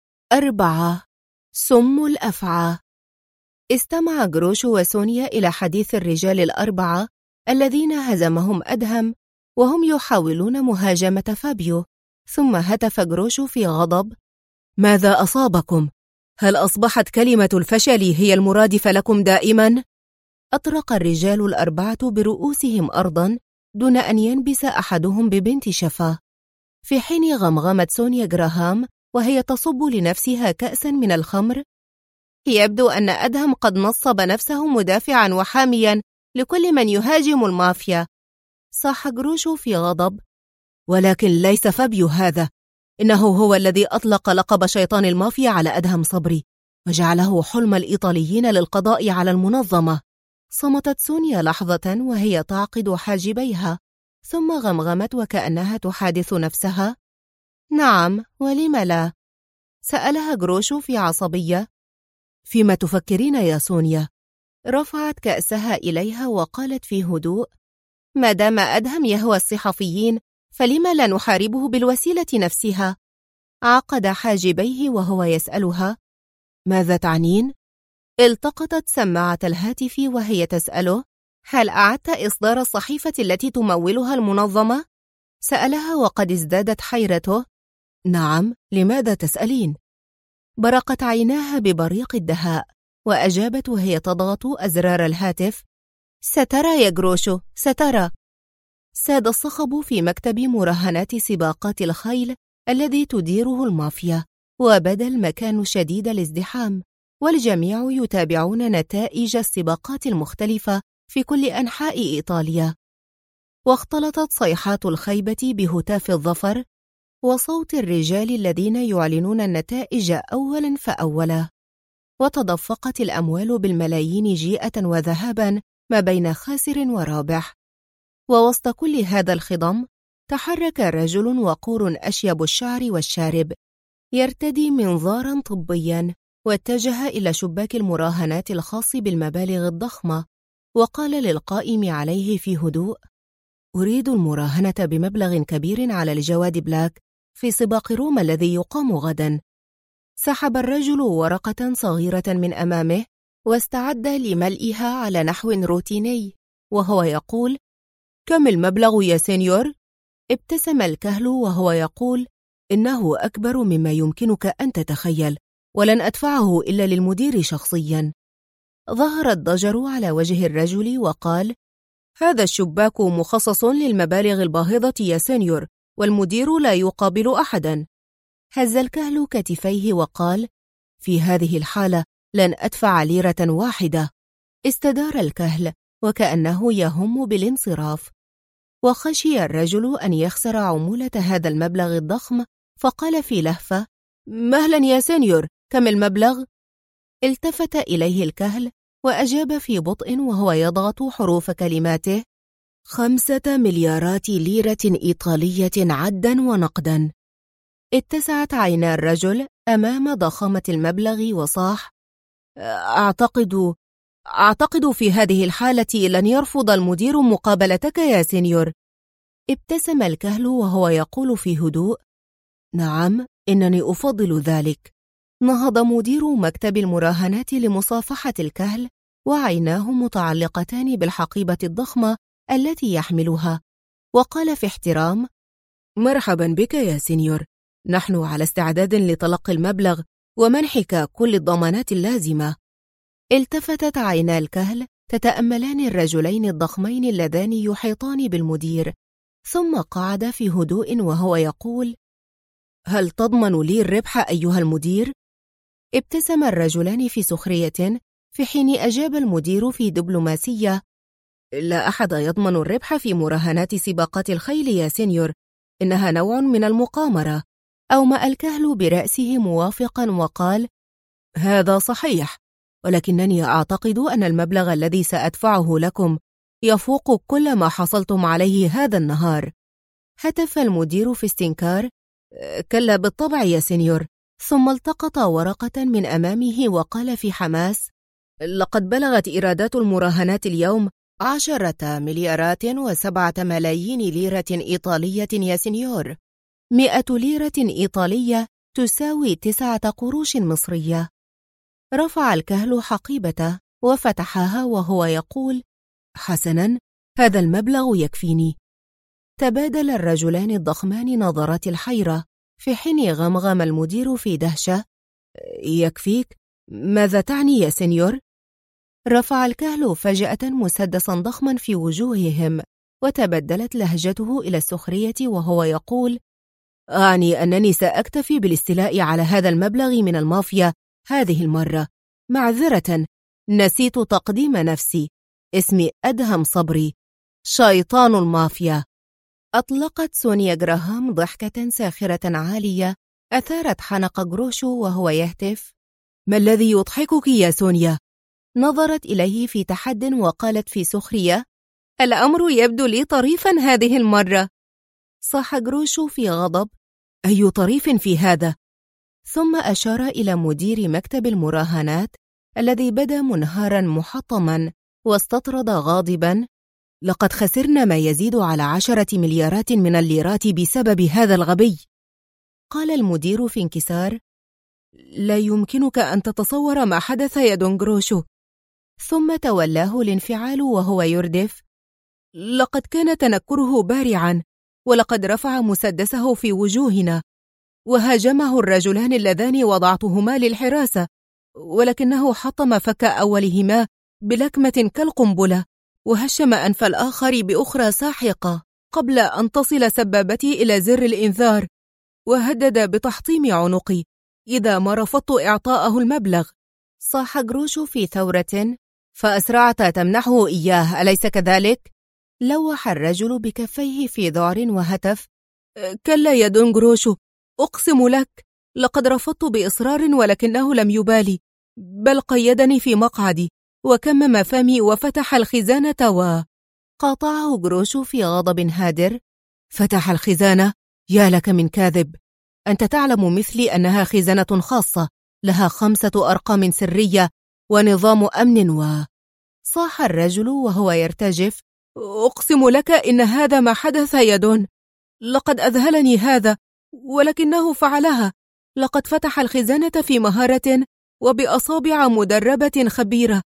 A: 4. سم الأفعى. استمع جروش وسونيا إلى حديث الرجال 4 الذين هزمهم أدهم وهم يحاولون مهاجمة فابيو. ثم هتف جروش في غضب: ماذا أصابكم؟ هل أصبحت كلمة الفشل هي المرادفة لكم دائما؟ أطرق الرجال الأربعة برؤوسهم أرضاً دون أن ينبس أحدهم ببنت شفا، في حين غمغمت سونيا جراهام وهي تصب لنفسها كأساً من الخمر: يبدو أن أدهم قد نصب نفسه مدافعاً وحامياً لكل من يهاجم المافيا. صاح جروشو في غضب: ولكن ليس فابيو هذا، إنه هو الذي أطلق لقب شيطان المافيا على أدهم صبري وجعله حلم الإيطاليين للقضاء على المنظمة. صمتت سونيا لحظة وهي تعقد حاجبيها، ثم غمغمت وكأنها تحادث نفسها: نعم، ولم لا؟ سألها جروشو في عصبية. فيما تفكرين يا سونيا؟ رفعت كأسها إليها وقالت في هدوء: ما دام أدهم يهوى الصحفيين فلما لا نحاربه بالوسيلة نفسها؟ عقد حاجبيه وهو يسألها: ماذا تعنين؟ التقطت سماعة الهاتف وهي تسأله: هل أعدت إصدار الصحيفة التي تمولها المنظمة؟ سألها وقد ازدادت حيرته. نعم، لماذا تسألين؟ برقت عيناها ببريق الدهاء وأجابت وهي تضغط أزرار الهاتف: سترى يا جروشو، سترى. ساد الصخب في مكتب مراهنات سباقات الخيل الذي تديره المافيا، وبدا المكان شديد الازدحام، والجميع يتابعون نتائج السباقات المختلفة في كل أنحاء إيطاليا. واختلطت صيحات الخيبة بهتاف الظفر وصوت الرجال الذين يعلنون النتائج أولاً فأولا، وتدفقت الأموال بالملايين جيئة وذهابا ما بين خاسر ورابح. ووسط كل هذا الخضم تحرك رجل وقور أشيب الشعر والشارب يرتدي منظاراً طبياً، واتجه إلى شباك المراهنات الخاص بالمبالغ الضخمة، وقال للقائم عليه في هدوء: أريد المراهنة بمبلغ كبير على الجواد بلاك في سباق روما الذي يقام غداً. سحب الرجل ورقة صغيرة من أمامه واستعد لملئها على نحو روتيني وهو يقول: كم المبلغ يا سينيور؟ ابتسم الكهل وهو يقول: إنه أكبر مما يمكنك أن تتخيل، ولن أدفعه إلا للمدير شخصياً. ظهر الضجر على وجه الرجل وقال: هذا الشباك مخصص للمبالغ الباهظة يا سينيور، والمدير لا يقابل أحداً. هز الكهل كتفيه وقال: في هذه الحالة لن أدفع ليرة واحدة. استدار الكهل وكأنه يهم بالانصراف، وخشي الرجل أن يخسر عمولة هذا المبلغ الضخم، فقال في لهفة: مهلا يا سينيور، كم المبلغ؟ التفت إليه الكهل وأجاب في بطء وهو يضغط حروف كلماته: 5 مليارات ليرة إيطالية عدا ونقدا. اتسعت عينا الرجل أمام ضخامة المبلغ وصاح: أعتقد في هذه الحالة لن يرفض المدير مقابلتك يا سينيور. ابتسم الكهل وهو يقول في هدوء: نعم، إنني أفضل ذلك. نهض مدير مكتب المراهنات لمصافحة الكهل، وعيناه متعلقتان بالحقيبة الضخمة التي يحملها، وقال في احترام: مرحبا بك يا سينيور، نحن على استعداد لتلقي المبلغ ومنحك كل الضمانات اللازمة. التفتت عينا الكهل تتأملان الرجلين الضخمين اللذان يحيطان بالمدير، ثم قعد في هدوء وهو يقول: هل تضمن لي الربح أيها المدير؟ ابتسم الرجلان في سخرية، في حين أجاب المدير في دبلوماسية: لا أحد يضمن الربح في مراهنات سباقات الخيل يا سينيور، إنها نوع من المقامرة. أومأ الكهل برأسه موافقا وقال: هذا صحيح، ولكنني أعتقد أن المبلغ الذي سأدفعه لكم يفوق كل ما حصلتم عليه هذا النهار. هتف المدير في استنكار: كلا بالطبع يا سينيور. ثم التقط ورقة من أمامه وقال في حماس: لقد بلغت إيرادات المراهنات اليوم 10 مليارات و7 ملايين ليرة إيطالية يا سينيور. 100 ليرة إيطالية تساوي 9 قروش مصرية. رفع الكهل حقيبته وفتحها وهو يقول: حسناً، هذا المبلغ يكفيني. تبادل الرجلان الضخمان نظرات الحيرة، في حين غمغم المدير في دهشة: يكفيك؟ ماذا تعني يا سينيور؟ رفع الكهل فجأة مسدسا ضخما في وجوههم، وتبدلت لهجته إلى السخرية وهو يقول: أعني أنني سأكتفي بالاستيلاء على هذا المبلغ من المافيا هذه المرة. معذرة، نسيت تقديم نفسي. اسمي أدهم صبري، شيطان المافيا. أطلقت سونيا جراهام ضحكة ساخرة عالية أثارت حنق غروشو وهو يهتف: ما الذي يضحكك يا سونيا؟ نظرت إليه في تحد وقالت في سخرية: الأمر يبدو لي طريفا هذه المرة. صاح غروشو في غضب: أي طريف في هذا؟ ثم أشار إلى مدير مكتب المراهنات الذي بدا منهارا محطما، واستطرد غاضبا: لقد خسرنا ما يزيد على 10 مليارات من الليرات بسبب هذا الغبي. قال المدير في انكسار: لا يمكنك أن تتصور ما حدث يا دون غروشو. ثم تولاه الانفعال وهو يردف: لقد كان تنكره بارعا، ولقد رفع مسدسه في وجوهنا، وهاجمه الرجلان اللذان وضعتهما للحراسة، ولكنه حطم فك أولهما بلكمة كالقنبلة، وهشم أنف الآخر بأخرى ساحقة قبل أن تصل سبابتي إلى زر الإنذار، وهدد بتحطيم عنقي إذا ما رفضت إعطاءه المبلغ. صاح غروشو في ثورة: فأسرعت تمنحه إياه، أليس كذلك؟ لوح الرجل بكفيه في ذعر وهتف: كلا يا دون غروشو، أقسم لك لقد رفضت بإصرار، ولكنه لم يبالي، بل قيدني في مقعدي وكمم فمي وفتح الخزانة قاطعه غروشو في غضب هادر: فتح الخزانة؟ يا لك من كاذب! أنت تعلم مثلي أنها خزانة خاصة لها 5 أرقام سرية ونظام أمن صاح الرجل وهو يرتجف: أقسم لك إن هذا ما حدث يا دون، لقد أذهلني هذا، ولكنه فعلها. لقد فتح الخزانة في مهارة وبأصابع مدربة خبيرة،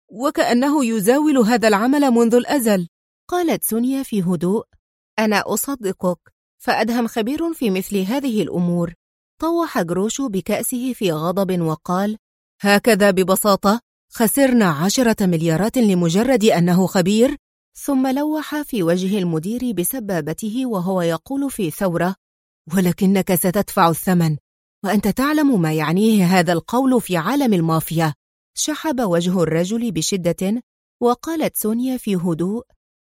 A: وكأنه يزاول هذا العمل منذ الأزل. قالت سونيا في هدوء: أنا أصدقك، فأدهم خبير في مثل هذه الأمور. طوح غروشو بكأسه في غضب وقال: هكذا ببساطة خسرنا 10 مليارات لمجرد أنه خبير؟ ثم لوح في وجه المدير بسبابته وهو يقول في ثورة: ولكنك ستدفع الثمن، وأنت تعلم ما يعنيه هذا القول في عالم المافيا. شحب وجه الرجل بشدة، وقالت سونيا في هدوء: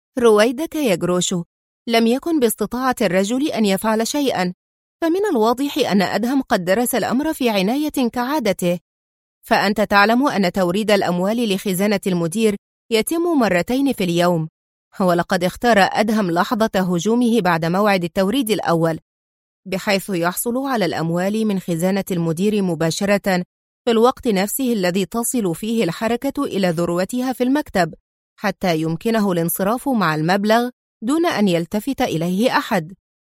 A: رويدك يا غروشو، لم يكن باستطاعة الرجل أن يفعل شيئا، فمن الواضح أن أدهم قد درس الأمر في عناية كعادته. فأنت تعلم أن توريد الأموال لخزانة المدير يتم 2 مرات في اليوم، ولقد اختار أدهم لحظة هجومه بعد موعد التوريد الأول، بحيث يحصل على الأموال من خزانة المدير مباشرة في الوقت نفسه الذي تصل فيه الحركة إلى ذروتها في المكتب، حتى يمكنه الانصراف مع المبلغ دون أن يلتفت إليه أحد.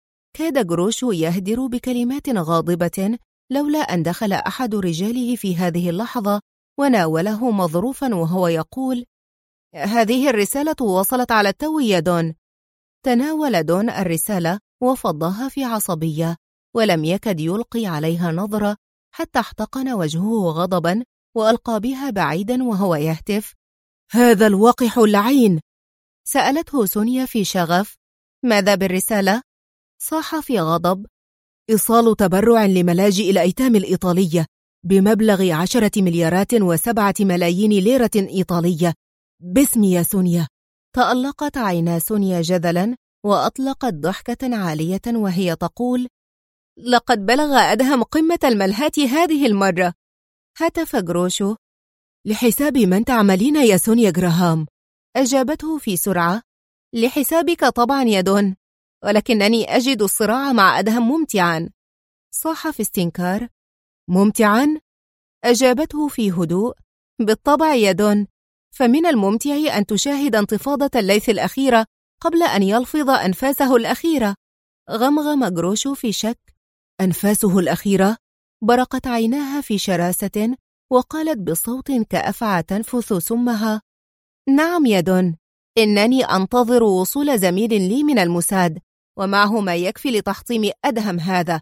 A: كاد غروشو يهدر بكلمات غاضبة لولا أن دخل أحد رجاله في هذه اللحظة وناوله مظروفا وهو يقول: هذه الرسالة وصلت على التو يا دون. تناول دون الرسالة وفضها في عصبية، ولم يكد يلقي عليها نظرة حتى احتقن وجهه غضبا وألقى بها بعيدا وهو يهتف: هذا الوقح اللعين! سألته سونيا في شغف: ماذا بالرسالة؟ صاح في غضب: إيصال تبرع لملاجئ الأيتام الإيطالية بمبلغ 10 مليارات و7 ملايين ليرة إيطالية باسمي يا سونيا. تألقت عينا سونيا جذلا وأطلقت ضحكة عالية وهي تقول: لقد بلغ أدهم قمة الملهاة هذه المرة. هتف غروشو: لحساب من تعملين يا سونيا جراهام؟ أجابته في سرعة: لحسابك طبعا يا دون، ولكنني أجد الصراع مع أدهم ممتعا. صاح في استنكار: ممتعا؟ أجابته في هدوء: بالطبع يا دون، فمن الممتع أن تشاهد انتفاضة الليث الأخيرة قبل أن يلفظ أنفاسه الأخيرة. غمغم غروشو في شك: أنفاسه الأخيرة؟ برقت عيناها في شراسة وقالت بصوت كأفعى تنفث سمها: نعم يا دون، إنني أنتظر وصول زميل لي من الموساد، ومعه ما يكفي لتحطيم أدهم هذا،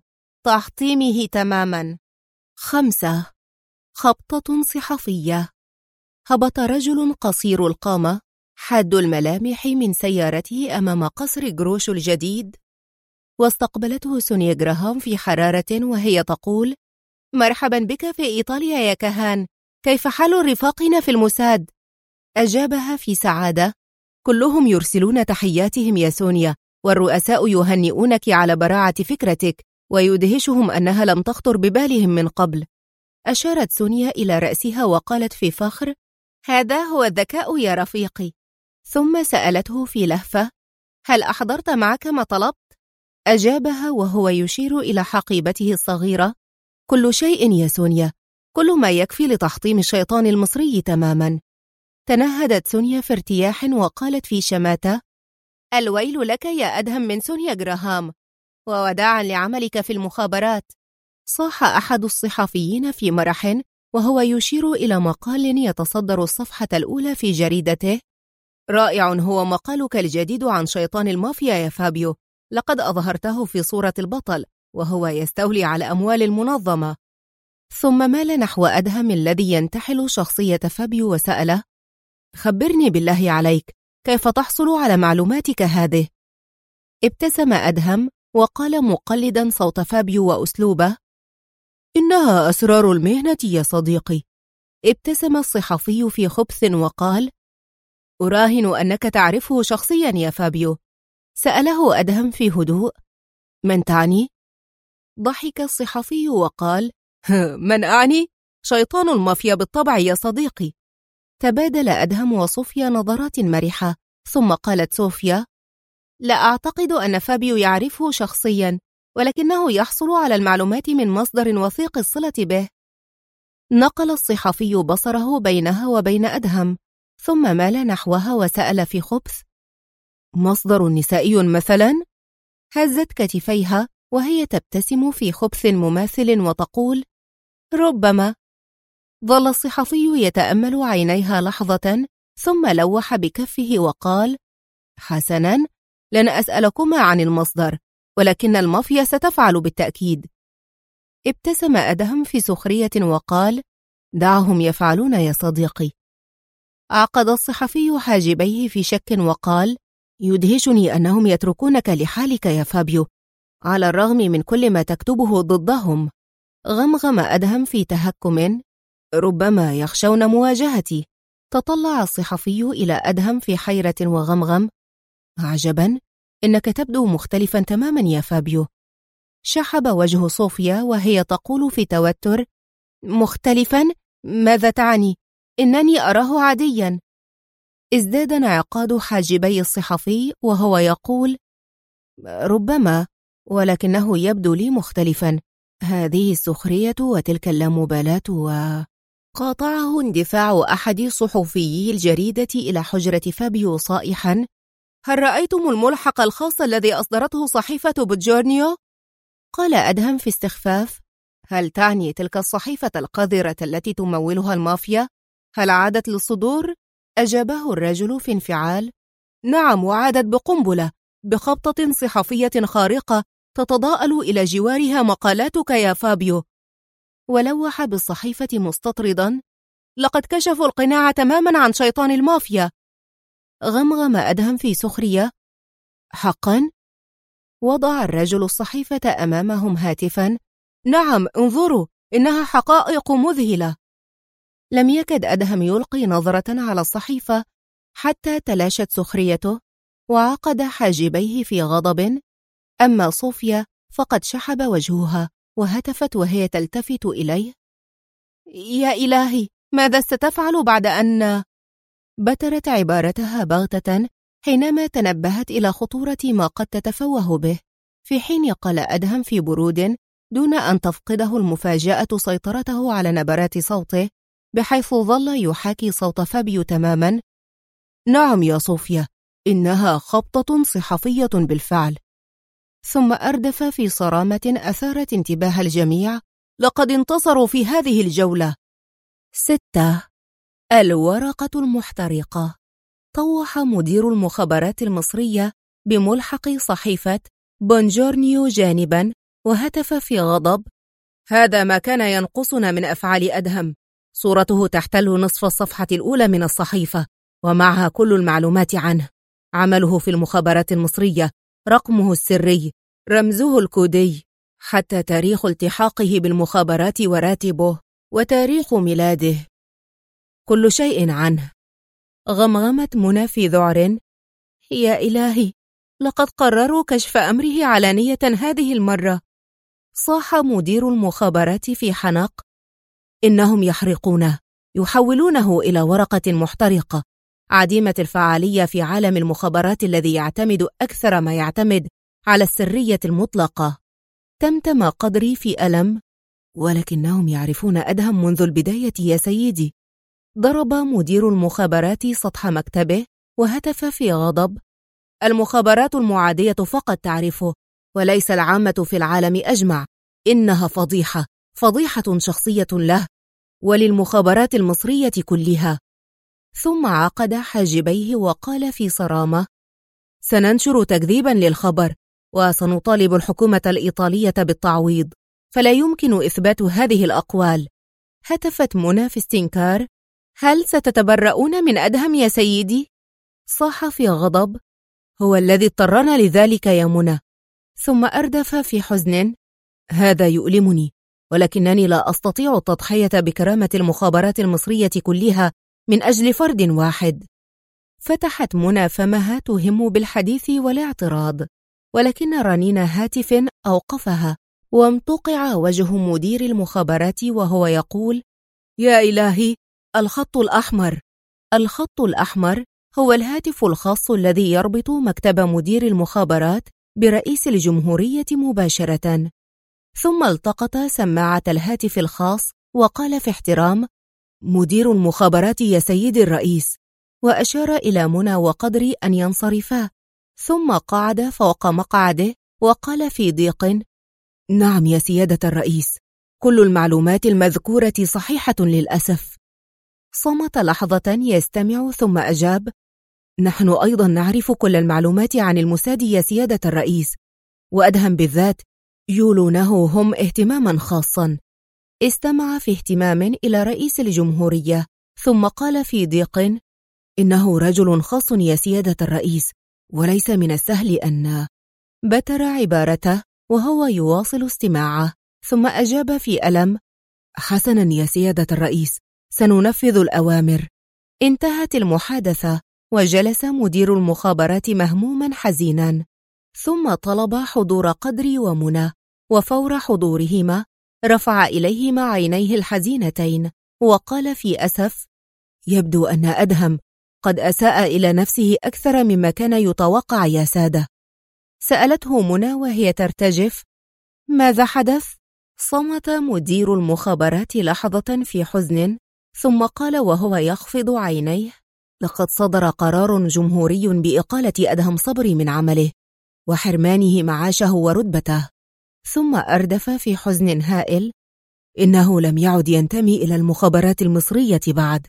A: تحطيمه تماما. 5. خبطة صحفية. هبط رجل قصير القامة حاد الملامح من سيارته أمام قصر جروش الجديد، واستقبلته سونيا جراهام في حرارة وهي تقول: مرحبا بك في إيطاليا يا كهان، كيف حال رفاقنا في الموساد؟ أجابها في سعادة: كلهم يرسلون تحياتهم يا سونيا، والرؤساء يهنئونك على براعة فكرتك، ويدهشهم أنها لم تخطر ببالهم من قبل. أشارت سونيا إلى رأسها وقالت في فخر: هذا هو الذكاء يا رفيقي. ثم سألته في لهفة: هل أحضرت معك ما طلبت؟ أجابها وهو يشير إلى حقيبته الصغيرة: كل شيء يا سونيا، كل ما يكفي لتحطيم الشيطان المصري تماما. تنهدت سونيا في ارتياح وقالت في شماتة: الويل لك يا أدهم من سونيا جراهام، ووداعا لعملك في المخابرات. صاح أحد الصحفيين في مرح وهو يشير إلى مقال يتصدر الصفحة الأولى في جريدته: رائع هو مقالك الجديد عن شيطان المافيا يا فابيو، لقد أظهرته في صورة البطل وهو يستولي على أموال المنظمة. ثم مال نحو أدهم الذي ينتحل شخصية فابيو وسأله: خبرني بالله عليك، كيف تحصل على معلوماتك هذه؟ ابتسم أدهم وقال مقلدا صوت فابيو وأسلوبه: إنها أسرار المهنة يا صديقي. ابتسم الصحفي في خبث وقال: أراهن أنك تعرفه شخصيا يا فابيو. سأله أدهم في هدوء: من تعني؟ ضحك الصحفي وقال: من أعني؟ شيطان المافيا بالطبع يا صديقي. تبادل أدهم وصوفيا نظرات مرحة، ثم قالت صوفيا: لا أعتقد أن فابيو يعرفه شخصيا، ولكنه يحصل على المعلومات من مصدر وثيق الصلة به. نقل الصحفي بصره بينها وبين أدهم، ثم مال نحوها وسأل في خبث: مصدر نسائي مثلا؟ هزت كتفيها وهي تبتسم في خبث مماثل وتقول: ربما. ظل الصحفي يتأمل عينيها لحظة، ثم لوح بكفه وقال: حسنا، لن أسألكما عن المصدر، ولكن المافيا ستفعل بالتأكيد. ابتسم أدهم في سخرية وقال: دعهم يفعلون يا صديقي. عقد الصحفي حاجبيه في شك وقال: يدهشني أنهم يتركونك لحالك يا فابيو، على الرغم من كل ما تكتبه ضدهم. غمغم أدهم في تهكم: ربما يخشون مواجهتي. تطلع الصحفي إلى أدهم في حيرة وغمغم: عجبا، إنك تبدو مختلفا تماما يا فابيو. شحب وجه صوفيا وهي تقول في توتر: مختلفا؟ ماذا تعني؟ إنني أراه عاديا. ازداد انعقاد حاجبي الصحفي وهو يقول: ربما، ولكنه يبدو لي مختلفا. هذه السخرية وتلك اللامبالاة. قاطعه اندفاع أحد صحفيي الجريدة إلى حجرة فابيو صائحا: هل رأيتم الملحق الخاص الذي أصدرته صحيفة بوجورنيو؟ قال أدهم في استخفاف: هل تعني تلك الصحيفة القذرة التي تمولها المافيا؟ هل عادت للصدور؟ أجابه الرجل في انفعال: نعم، وعادت بقنبلة، بخبطة صحفية خارقة تتضاءل إلى جوارها مقالاتك يا فابيو. ولوح بالصحيفة مستطردا: لقد كشفوا القناع تماما عن شيطان المافيا. غمغم أدهم في سخرية: حقا؟ وضع الرجل الصحيفة أمامهم هاتفا: نعم، انظروا، إنها حقائق مذهلة. لم يكد أدهم يلقي نظرة على الصحيفة حتى تلاشت سخريته، وعقد حاجبيه في غضب. أما صوفيا فقد شحب وجهها وهتفت وهي تلتفت إليه: يا إلهي، ماذا ستفعل بعد أن... بترت عبارتها بغتة حينما تنبهت إلى خطورة ما قد تتفوه به، في حين قال أدهم في برود دون أن تفقده المفاجأة سيطرته على نبرات صوته، بحيث ظل يحاكي صوت فابيو تماما: نعم يا صوفيا، إنها خبطة صحفية بالفعل. ثم أردف في صرامة أثارت انتباه الجميع: لقد انتصروا في هذه الجولة. 6. الورقة المحترقة. طوح مدير المخابرات المصرية بملحق صحيفة بونجورنيو جانبا، وهتف في غضب: هذا ما كان ينقصنا من أفعال أدهم، صورته تحتل نصف الصفحة الأولى من الصحيفة، ومعها كل المعلومات عنه: عمله في المخابرات المصرية، رقمه السري، رمزه الكودي، حتى تاريخ التحاقه بالمخابرات وراتبه، وتاريخ ميلاده. كل شيء عنه. غمغمت منى في ذعر: يا إلهي، لقد قرروا كشف أمره علانية هذه المرة. صاح مدير المخابرات في حنق: إنهم يحرقونه، يحولونه إلى ورقة محترقة، عديمة الفعالية في عالم المخابرات الذي يعتمد أكثر ما يعتمد على السرية المطلقة. تمتم قدري في ألم: ولكنهم يعرفون أدهم منذ البداية يا سيدي. ضرب مدير المخابرات سطح مكتبه وهتف في غضب: المخابرات المعادية فقط تعرفه، وليس العامة في العالم أجمع. إنها فضيحة، فضيحة شخصية له وللمخابرات المصرية كلها. ثم عقد حاجبيه وقال في صرامة: سننشر تكذيبا للخبر، وسنطالب الحكومة الإيطالية بالتعويض، فلا يمكن إثبات هذه الأقوال. هتفت منى في استنكار: هل ستتبرؤون من أدهم يا سيدي؟ صاح في غضب: هو الذي اضطرنا لذلك يا منى. ثم أردف في حزن: هذا يؤلمني، ولكنني لا أستطيع التضحية بكرامة المخابرات المصرية كلها من أجل فرد واحد. فتحت منى فمها تهم بالحديث والاعتراض، ولكن رنين هاتف أوقفها، وامتقع وجه مدير المخابرات وهو يقول: يا إلهي، الخط الأحمر. الخط الأحمر هو الهاتف الخاص الذي يربط مكتب مدير المخابرات برئيس الجمهورية مباشرة. ثم التقط سماعة الهاتف الخاص وقال في احترام: مدير المخابرات يا سيدي الرئيس، وأشار إلى منى وقدري أن ينصرفا. ثم قعد فوق مقعده وقال في ضيق: نعم يا سيادة الرئيس، كل المعلومات المذكورة صحيحة للأسف. صمت لحظة يستمع ثم أجاب: نحن أيضا نعرف كل المعلومات عن الموساد يا سيادة الرئيس، وأدهم بالذات يولونه هم اهتماما خاصا. استمع في اهتمام إلى رئيس الجمهورية، ثم قال في ضيق: إنه رجل خاص يا سيادة الرئيس، وليس من السهل أن. بتر عبارته وهو يواصل استماعه، ثم أجاب في ألم: حسنا يا سيادة الرئيس، سننفذ الأوامر. انتهت المحادثة، وجلس مدير المخابرات مهموما حزينا، ثم طلب حضور قدري ومنى، وفور حضورهما رفع إليهما عينيه الحزينتين وقال في أسف: يبدو أن أدهم قد أساء إلى نفسه أكثر مما كان يتوقع يا سادة. سألته منى وهي ترتجف: ماذا حدث؟ صمت مدير المخابرات لحظة في حزن، ثم قال وهو يخفض عينيه: لقد صدر قرار جمهوري بإقالة أدهم صبري من عمله وحرمانه معاشه ورتبته. ثم أردف في حزن هائل: إنه لم يعد ينتمي إلى المخابرات المصرية بعد.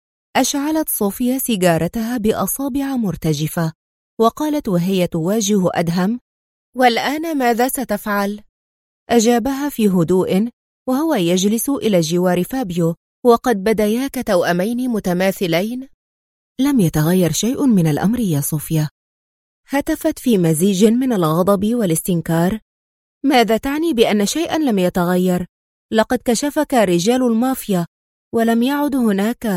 A: أشعلت صوفيا سيجارتها بأصابع مرتجفة، وقالت وهي تواجه أدهم: والآن ماذا ستفعل؟ أجابها في هدوء وهو يجلس إلى جوار فابيو، وقد بديا كتوأمين متماثلين: لم يتغير شيء من الأمر يا صوفيا. هتفت في مزيج من الغضب والاستنكار: ماذا تعني بأن شيئا لم يتغير؟ لقد كشفك رجال المافيا ولم يعد هناك.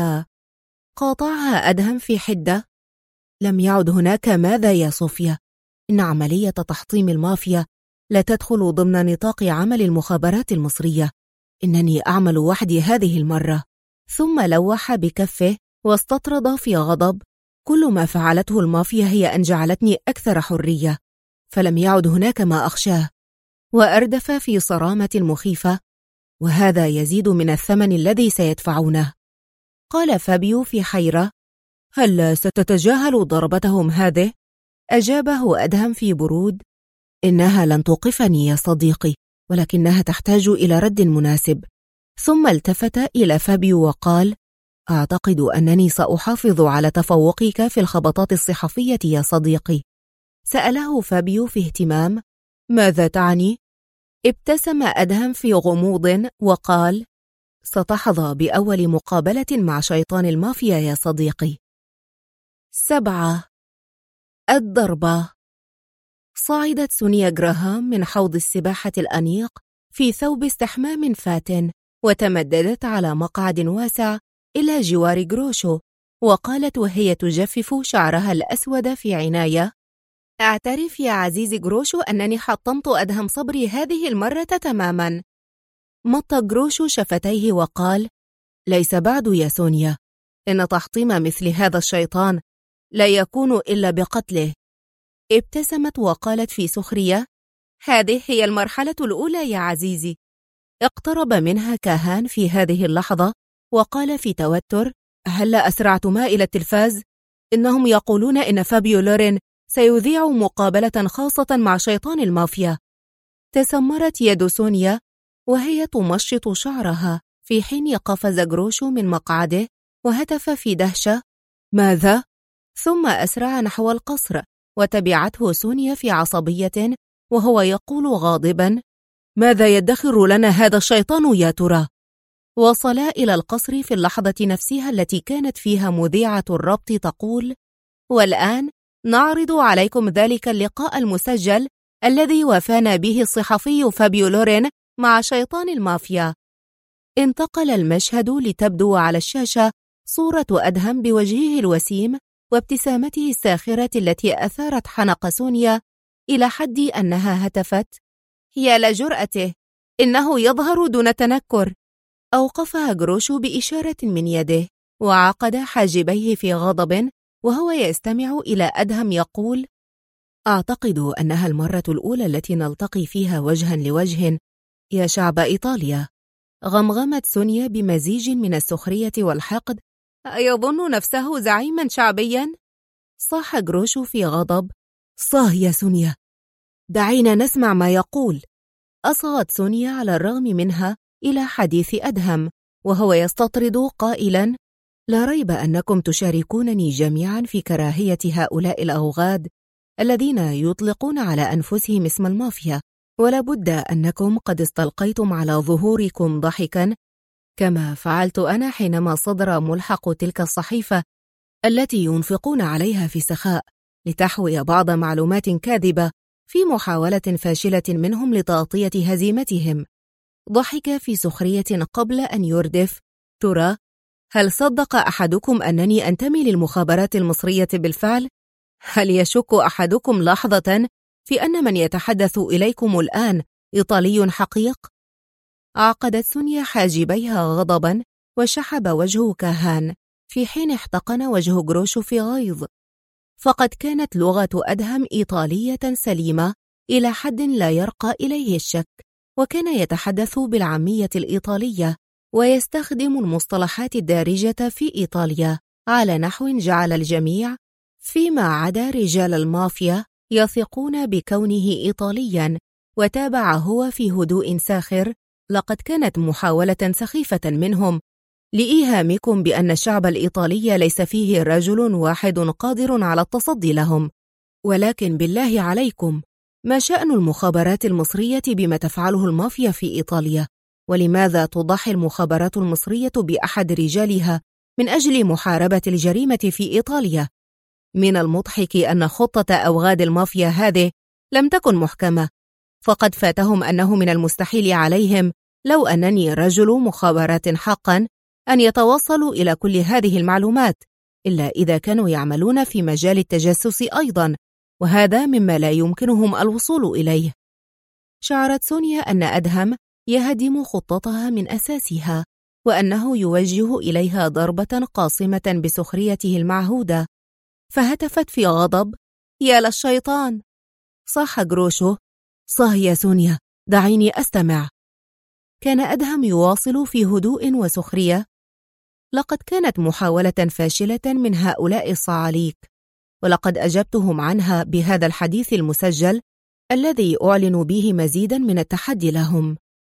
A: قاطعها أدهم في حدة: لم يعد هناك ماذا يا صوفيا؟ إن عملية تحطيم المافيا لا تدخل ضمن نطاق عمل المخابرات المصرية. إنني أعمل وحدي هذه المرة. ثم لوح بكفه واستطرد في غضب: كل ما فعلته المافيا هي أن جعلتني أكثر حرية، فلم يعد هناك ما أخشاه. وأردف في صرامة مخيفة: وهذا يزيد من الثمن الذي سيدفعونه. قال فابيو في حيرة: هل ستتجاهل ضربتهم هذه؟ أجابه أدهم في برود: إنها لن توقفني يا صديقي، ولكنها تحتاج إلى رد مناسب. ثم التفت إلى فابيو وقال: أعتقد أنني سأحافظ على تفوقك في الخبطات الصحفية يا صديقي. سأله فابيو في اهتمام: ماذا تعني؟ ابتسم أدهم في غموض وقال: ستحظى بأول مقابلة مع شيطان المافيا يا صديقي. 7. الضربة. صعدت سونيا جراهام من حوض السباحة الأنيق في ثوب استحمام فاتن، وتمددت على مقعد واسع إلى جوار جروشو، وقالت وهي تجفف شعرها الأسود في عناية: أعترف يا عزيزي جروشو أنني حطمت أدهم صبري هذه المرة تماما. مط جروشو شفتيه وقال: ليس بعد يا سونيا، إن تحطيم مثل هذا الشيطان لا يكون إلا بقتله. ابتسمت وقالت في سخرية: هذه هي المرحلة الأولى يا عزيزي. اقترب منها كاهان في هذه اللحظة وقال في توتر: هلا أسرعتما إلى التلفاز؟ إنهم يقولون إن فابيو لورين سيذيع مقابلة خاصة مع شيطان المافيا. تسمرت يد سونيا وهي تمشط شعرها، في حين قفز جروشو من مقعده وهتف في دهشة: ماذا؟ ثم أسرع نحو القصر، وتبعته سونيا في عصبية وهو يقول غاضبا: ماذا يدخر لنا هذا الشيطان يا ترى؟ وصلا إلى القصر في اللحظة نفسها التي كانت فيها مذيعة الربط تقول: والآن نعرض عليكم ذلك اللقاء المسجل الذي وافانا به الصحفي فابيو لورين مع شيطان المافيا. انتقل المشهد لتبدو على الشاشة صورة أدهم بوجهه الوسيم وابتسامته الساخرة التي أثارت حنق سونيا إلى حد أنها هتفت: يا لجرأته، إنه يظهر دون تنكر. أوقفها جروشو بإشارة من يده، وعقد حاجبيه في غضب وهو يستمع إلى أدهم يقول: أعتقد أنها المرة الأولى التي نلتقي فيها وجها لوجه يا شعب إيطاليا. غمغمت سونيا بمزيج من السخرية والحقد: أيظن نفسه زعيما شعبيا؟ صاح جروشو في غضب: صاه يا سونيا، دعينا نسمع ما يقول. أصغت سونيا على الرغم منها إلى حديث أدهم وهو يستطرد قائلا: لا ريب أنكم تشاركونني جميعا في كراهية هؤلاء الأوغاد الذين يطلقون على أنفسهم اسم المافيا، ولا بد أنكم قد استلقيتم على ظهوركم ضحكا كما فعلت أنا حينما صدر ملحق تلك الصحيفة التي ينفقون عليها في سخاء لتحوي بعض معلومات كاذبة في محاولة فاشلة منهم لتغطية هزيمتهم. ضحك في سخرية قبل أن يردف: ترى هل صدق أحدكم أنني أنتمي للمخابرات المصرية بالفعل؟ هل يشك أحدكم لحظة في أن من يتحدث إليكم الآن إيطالي حقيق؟ عقدت سونيا حاجبيها غضبا وشحب وجه كاهان، في حين احتقن وجه جروشو في غيظ، فقد كانت لغة أدهم إيطالية سليمة إلى حد لا يرقى إليه الشك، وكان يتحدث بالعامية الإيطالية ويستخدم المصطلحات الدارجة في إيطاليا على نحو جعل الجميع فيما عدا رجال المافيا يثقون بكونه إيطاليا. وتابع هو في هدوء ساخر: لقد كانت محاولة سخيفة منهم لإيهامكم بأن الشعب الإيطالي ليس فيه رجل واحد قادر على التصدي لهم، ولكن بالله عليكم، ما شأن المخابرات المصرية بما تفعله المافيا في إيطاليا؟ ولماذا تضحي المخابرات المصرية بأحد رجالها من أجل محاربة الجريمة في إيطاليا؟ من المضحك أن خطة أوغاد المافيا هذه لم تكن محكمة، فقد فاتهم أنه من المستحيل عليهم لو أنني رجل مخابرات حقا أن يتوصلوا إلى كل هذه المعلومات، إلا إذا كانوا يعملون في مجال التجسس أيضا، وهذا مما لا يمكنهم الوصول إليه. شعرت سونيا أن أدهم يهدم خطتها من أساسها، وأنه يوجه إليها ضربة قاصمة بسخريته المعهودة، فهتفت في غضب: يا للشيطان. صاح جروشو: صاه يا سونيا، دعيني أستمع. كان أدهم يواصل في هدوء وسخرية: لقد كانت محاولة فاشلة من هؤلاء الصعاليك، ولقد أجبتهم عنها بهذا الحديث المسجل الذي أعلن به مزيدا من التحدي لهم،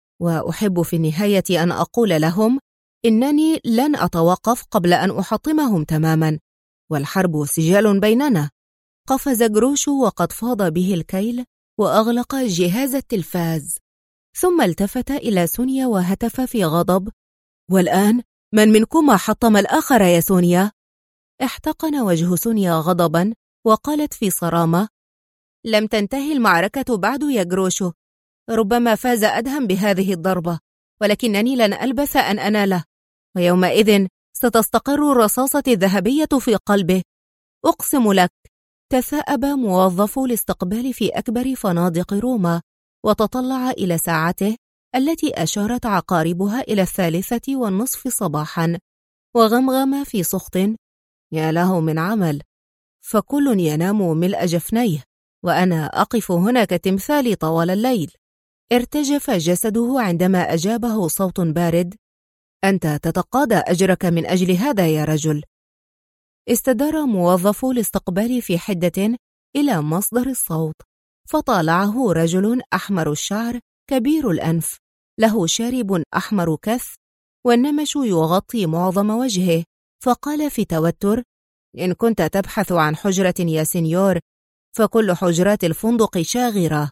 A: وأحب في النهاية أن أقول لهم إنني لن أتوقف قبل أن أحطمهم تماما، والحرب سجال بيننا. قفز جروشو وقد فاض به الكيل وأغلق جهاز التلفاز، ثم التفت إلى سونيا وهتف في غضب: والآن من منكما حطم الآخر يا سونيا؟ احتقن وجه سونيا غضبا وقالت في صرامة: لم تنتهي المعركة بعد يا جروشو. ربما فاز أدهم بهذه الضربة، ولكنني لن ألبث أن أناله، ويومئذ ستستقر الرصاصة الذهبية في قلبه. أقسم لك. تثاءب موظف الاستقبال في أكبر فنادق روما، وتطلع إلى ساعته التي أشارت عقاربها إلى 3:30 صباحا، وغمغم في سخط: يا له من عمل، فكل ينام ملء جفنيه، وأنا أقف هنا كتمثال طوال الليل. ارتجف جسده عندما أجابه صوت بارد: أنت تتقاضى أجرك من أجل هذا يا رجل. استدار موظف الاستقبال في حدة إلى مصدر الصوت، فطالعه رجل أحمر الشعر كبير الأنف، له شارب أحمر كث، والنمش يغطي معظم وجهه، فقال في توتر: إن كنت تبحث عن حجرة يا سينيور، فكل حجرات الفندق شاغرة.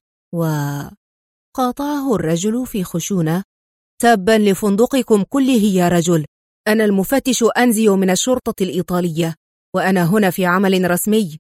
A: قاطعه الرجل في خشونة: تبا لفندقكم كله يا رجل، أنا المفتش أنزيو من الشرطة الإيطالية، وأنا هنا في عمل رسمي.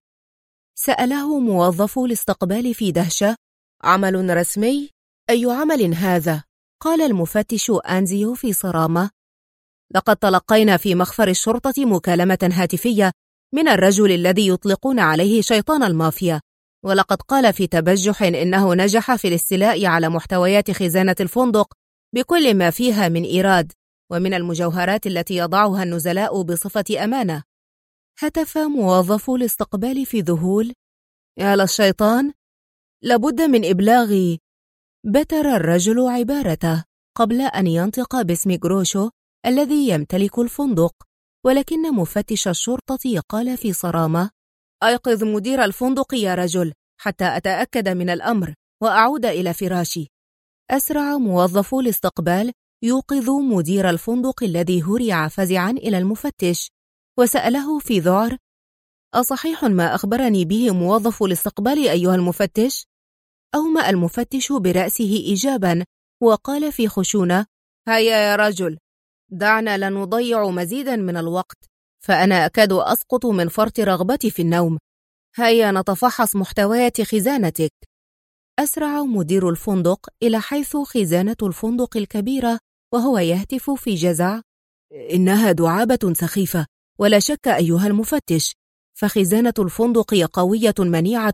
A: سأله موظف الاستقبال في دهشة: عمل رسمي؟ أي عمل هذا؟ قال المفتش أنزيو في صرامة: لقد تلقينا في مخفر الشرطة مكالمة هاتفية من الرجل الذي يطلقون عليه شيطان المافيا، ولقد قال في تبجح إنه نجح في الاستيلاء على محتويات خزانة الفندق بكل ما فيها من إيراد ومن المجوهرات التي يضعها النزلاء بصفة أمانة. هتف موظف الاستقبال في ذهول: يا للشيطان، لابد من إبلاغي. بتر الرجل عبارته قبل أن ينطق باسم جروشو الذي يمتلك الفندق، ولكن مفتش الشرطة قال في صرامة: أيقظ مدير الفندق يا رجل حتى أتأكد من الأمر وأعود إلى فراشي. أسرع موظف الاستقبال يوقظ مدير الفندق الذي هرع فزعا إلى المفتش، وسأله في ذعر: أصحيح ما أخبرني به موظف الاستقبال أيها المفتش؟ أومأ المفتش برأسه إيجابا وقال في خشونة: هيا يا رجل، دعنا لا نضيع مزيدا من الوقت، فأنا أكاد أسقط من فرط رغبتي في النوم. هيا نتفحص محتويات خزانتك. أسرع مدير الفندق إلى حيث خزانة الفندق الكبيرة، وهو يهتف في جزع: إنها دعابة سخيفة ولا شك أيها المفتش، فخزانة الفندق قوية منيعة.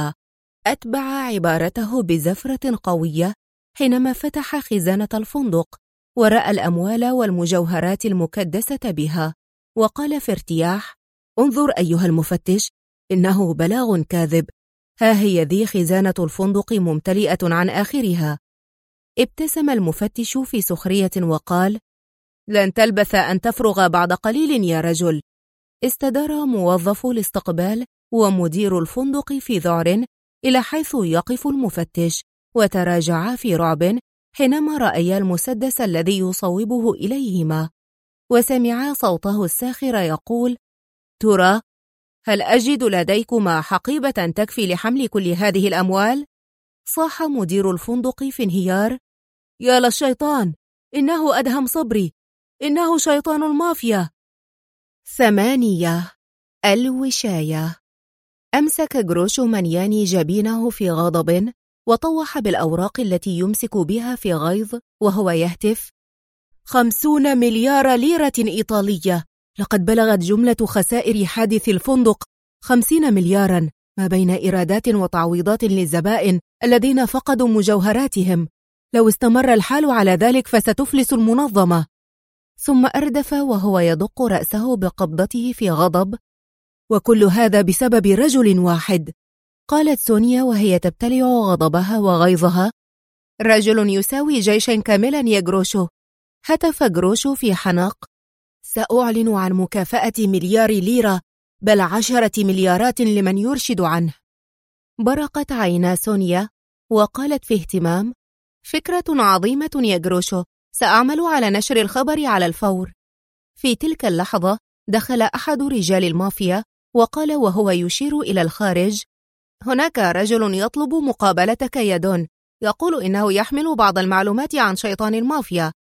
A: وأتبع عبارته بزفرة قوية حينما فتح خزانة الفندق ورأى الأموال والمجوهرات المكدسة بها، وقال في ارتياح: انظر أيها المفتش، إنه بلاغ كاذب، ها هي ذي خزانة الفندق ممتلئة عن آخرها. ابتسم المفتش في سخرية وقال: لن تلبث أن تفرغ بعد قليل يا رجل. استدار موظف الاستقبال ومدير الفندق في ذعر إلى حيث يقف المفتش، وتراجعا في رعب حينما رأيا المسدس الذي يصوبه إليهما، وسمعا صوته الساخر يقول: ترى، هل أجد لديكما حقيبة تكفي لحمل كل هذه الأموال؟ صاح مدير الفندق في انهيار: يا للشيطان، إنه أدهم صبري، إنه شيطان المافيا. 8. الوشاية. أمسك جروشو مانياني جبينه في غضب، وطوح بالأوراق التي يمسك بها في غيظ، وهو يهتف: 50 مليار ليرة إيطالية! لقد بلغت جملة خسائر حادث الفندق 50 ملياراً، ما بين إيرادات وتعويضات للزبائن الذين فقدوا مجوهراتهم. لو استمر الحال على ذلك فستفلس المنظمة. ثم أردف وهو يدق رأسه بقبضته في غضب: وكل هذا بسبب رجل واحد. قالت سونيا وهي تبتلع غضبها وغيظها: رجل يساوي جيشا كاملا يا جروشو. هتف جروشو في حناق: سأعلن عن مكافأة 1,000,000,000 ليرة، بل 10 مليارات لمن يرشد عنه. برقت عينا سونيا وقالت في اهتمام: فكرة عظيمة يا جروشو، سأعمل على نشر الخبر على الفور. في تلك اللحظة دخل أحد رجال المافيا وقال وهو يشير إلى الخارج: هناك رجل يطلب مقابلتك يا دون، يقول إنه يحمل بعض المعلومات عن شيطان المافيا.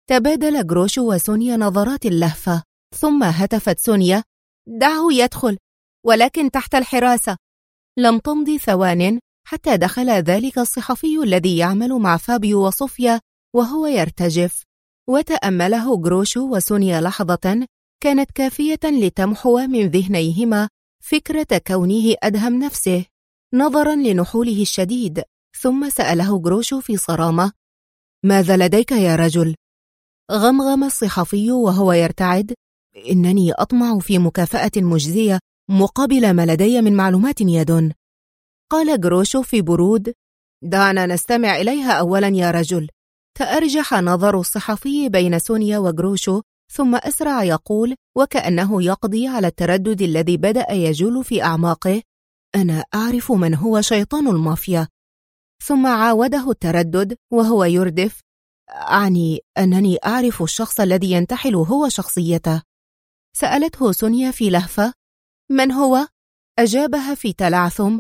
A: تبادل جروشو وسونيا نظرات اللهفة، ثم هتفت سونيا: دعه يدخل، ولكن تحت الحراسة. لم تمض ثوان حتى دخل ذلك الصحفي الذي يعمل مع فابيو وصوفيا وهو يرتجف، وتأمله جروشو وسونيا لحظة كانت كافية لتمحو من ذهنيهما فكرة كونه أدهم نفسه نظرا لنحوله الشديد. ثم سأله جروشو في صرامة: ماذا لديك يا رجل؟ غمغم الصحفي وهو يرتعد: إنني أطمع في مكافأة مجزية مقابل ما لدي من معلومات يدن. قال جروشو في برود: دعنا نستمع إليها أولا يا رجل. تأرجح نظر الصحفي بين سونيا وجروشو، ثم أسرع يقول وكأنه يقضي على التردد الذي بدأ يجول في أعماقه: أنا أعرف من هو شيطان المافيا. ثم عاوده التردد وهو يردف: أعني أنني أعرف الشخص الذي ينتحل هو شخصيته. سألته سونيا في لهفة: من هو؟ أجابها في تلعثم: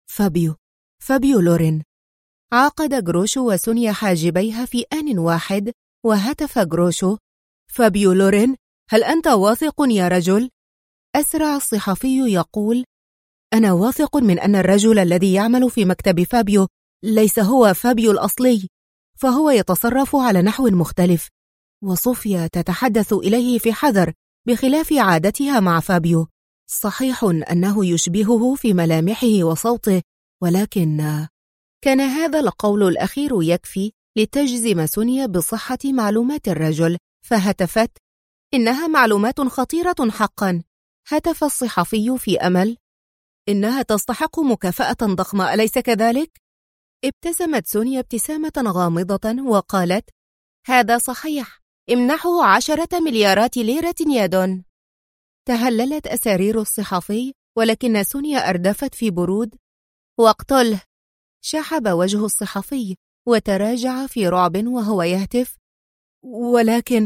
A: فابيو لورين. عقد جروشو وسونيا حاجبيها في آن واحد، وهتف جروشو: فابيو لورين؟ هل أنت واثق يا رجل؟ أسرع الصحفي يقول: أنا واثق من أن الرجل الذي يعمل في مكتب فابيو ليس هو فابيو الأصلي، فهو يتصرف على نحو مختلف، وصوفيا تتحدث إليه في حذر بخلاف عادتها مع فابيو. صحيح أنه يشبهه في ملامحه وصوته، ولكن كان هذا القول الأخير يكفي لتجزم سونيا بصحة معلومات الرجل، فهتفت: إنها معلومات خطيرة حقا. هتف الصحفي في أمل: إنها تستحق مكافأة ضخمة، أليس كذلك؟ ابتسمت سونيا ابتسامة غامضة وقالت: هذا صحيح، امنحه 10 مليارات ليرة يا دون. تهللت أسارير الصحفي، ولكن سونيا أردفت في برود: واقتله. شحب وجه الصحفي وتراجع في رعب وهو يهتف: ولكن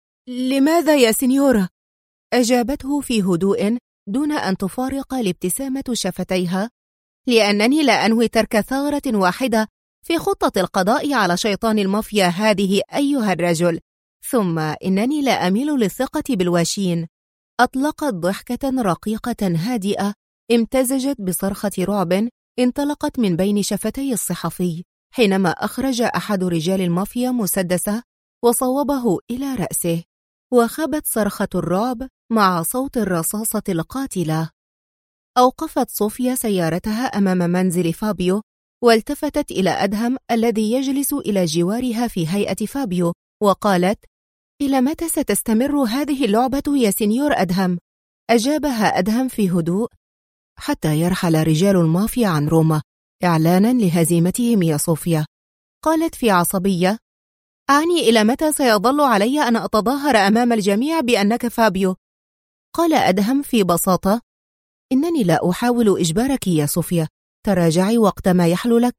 A: لماذا يا سينيورا؟ أجابته في هدوء دون أن تفارق الابتسامة شفتيها: لأنني لا أنوي ترك ثغرة واحدة في خطة القضاء على شيطان المافيا هذه أيها الرجل، ثم إنني لا أميل للثقة بالواشين. أطلقت ضحكة رقيقة هادئة امتزجت بصرخة رعب انطلقت من بين شفتي الصحفي، حينما أخرج أحد رجال المافيا مسدسه وصوبه إلى رأسه، وخبت صرخة الرعب مع صوت الرصاصة القاتلة. أوقفت صوفيا سيارتها أمام منزل فابيو، والتفتت إلى أدهم الذي يجلس إلى جوارها في هيئة فابيو، وقالت: إلى متى ستستمر هذه اللعبة يا سينيور أدهم؟ أجابها أدهم في هدوء: حتى يرحل رجال المافيا عن روما إعلانا لهزيمتهم يا صوفيا. قالت في عصبية: أعني إلى متى سيظل علي أن أتظاهر أمام الجميع بأنك فابيو؟ قال أدهم في بساطة: إنني لا أحاول إجبارك يا صوفيا، تراجعي وقت ما يحلو لك.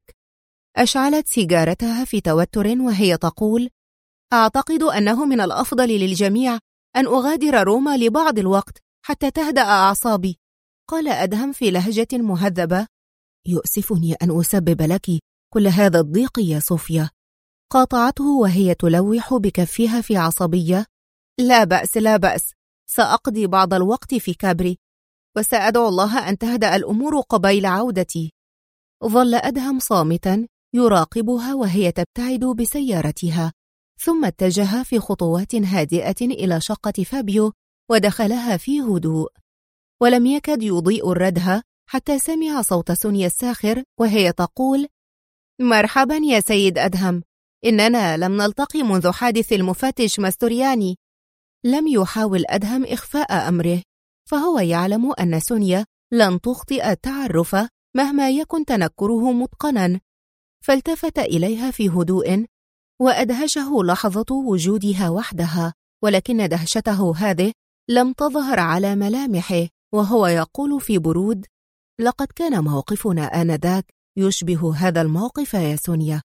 A: أشعلت سيجارتها في توتر وهي تقول: أعتقد أنه من الأفضل للجميع أن أغادر روما لبعض الوقت حتى تهدأ أعصابي. قال أدهم في لهجة مهذبة: يؤسفني أن أسبب لك كل هذا الضيق يا صوفيا. قاطعته وهي تلوح بكفها في عصبية: لا بأس لا بأس، سأقضي بعض الوقت في كابري، وسأدعو الله أن تهدأ الأمور قبيل عودتي. ظل أدهم صامتا يراقبها وهي تبتعد بسيارتها، ثم اتجه في خطوات هادئة إلى شقة فابيو ودخلها في هدوء، ولم يكد يضيء الردهة حتى سمع صوت سونيا الساخر وهي تقول: مرحبا يا سيد أدهم، إننا لم نلتقي منذ حادث المفتش ماستورياني. لم يحاول أدهم إخفاء أمره، فهو يعلم أن سونيا لن تخطئ التعرف مهما يكن تنكره متقنا، فالتفت إليها في هدوء، وأدهشه لحظة وجودها وحدها، ولكن دهشته هذه لم تظهر على ملامحه، وهو يقول في برود: لقد كان موقفنا آنذاك يشبه هذا الموقف يا سونيا.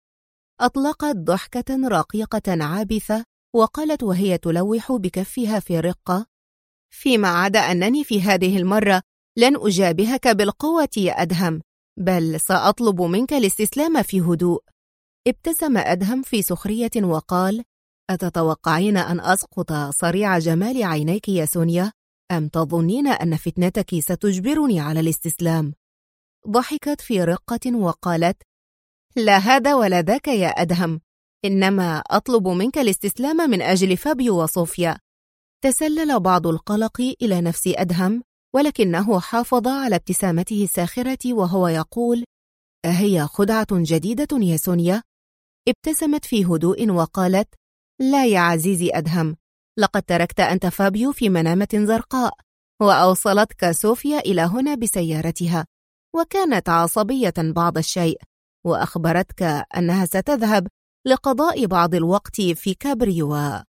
A: أطلقت ضحكة رقيقة عابثة وقالت وهي تلوح بكفها في رقة: فيما عدا أنني في هذه المرة لن أجابهك بالقوة يا أدهم، بل سأطلب منك الاستسلام في هدوء. ابتسم أدهم في سخرية وقال: أتتوقعين أن أسقط صريع جمال عينيك يا سونيا؟ أم تظنين أن فتنتك ستجبرني على الاستسلام؟ ضحكت في رقة وقالت: لا هذا ولا ذاك يا أدهم، إنما أطلب منك الاستسلام من أجل فابيو وصوفيا. تسلل بعض القلق إلى نفس أدهم، ولكنه حافظ على ابتسامته الساخرة وهو يقول: أهي خدعة جديدة يا سونيا؟ ابتسمت في هدوء وقالت: لا يا عزيزي أدهم، لقد تركت أنت فابيو في منامة زرقاء، وأوصلتك صوفيا إلى هنا بسيارتها، وكانت عصبية بعض الشيء، وأخبرتك أنها ستذهب لقضاء بعض الوقت في كابريو.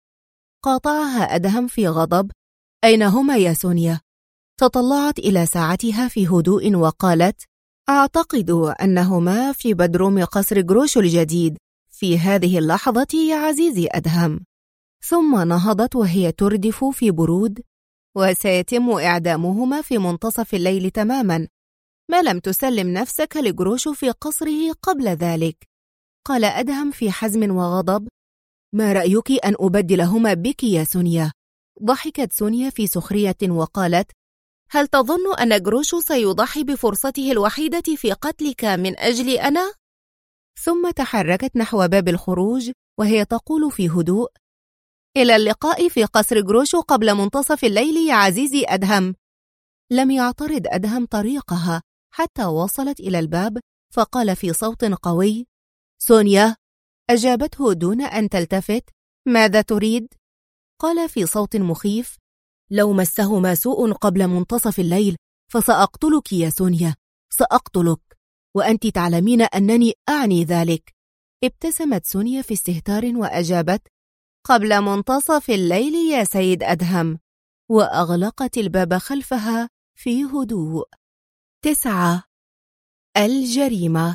A: قاطعها أدهم في غضب: أين هما يا سونيا؟ تطلعت إلى ساعتها في هدوء وقالت: أعتقد أنهما في بدروم قصر جروشو الجديد في هذه اللحظة يا عزيزي أدهم. ثم نهضت وهي تردف في برود: وسيتم إعدامهما في منتصف الليل تماما، ما لم تسلم نفسك لجروشو في قصره قبل ذلك. قال أدهم في حزم وغضب: ما رأيك أن أبدلهما بك يا سونيا؟ ضحكت سونيا في سخرية وقالت: هل تظن أن جروشو سيضحي بفرصته الوحيدة في قتلك من أجلي أنا؟ ثم تحركت نحو باب الخروج وهي تقول في هدوء: إلى اللقاء في قصر جروشو قبل منتصف الليل يا عزيزي أدهم. لم يعترض أدهم طريقها حتى وصلت إلى الباب، فقال في صوت قوي: سونيا. أجابته دون أن تلتفت: ماذا تريد؟ قال في صوت مخيف: لو مسهما سوء قبل منتصف الليل فسأقتلك يا سونيا، سأقتلك، وأنت تعلمين أنني أعني ذلك. ابتسمت سونيا في استهتار وأجابت: قبل منتصف الليل يا سيد أدهم، وأغلقت الباب خلفها في هدوء. 9. الجريمة.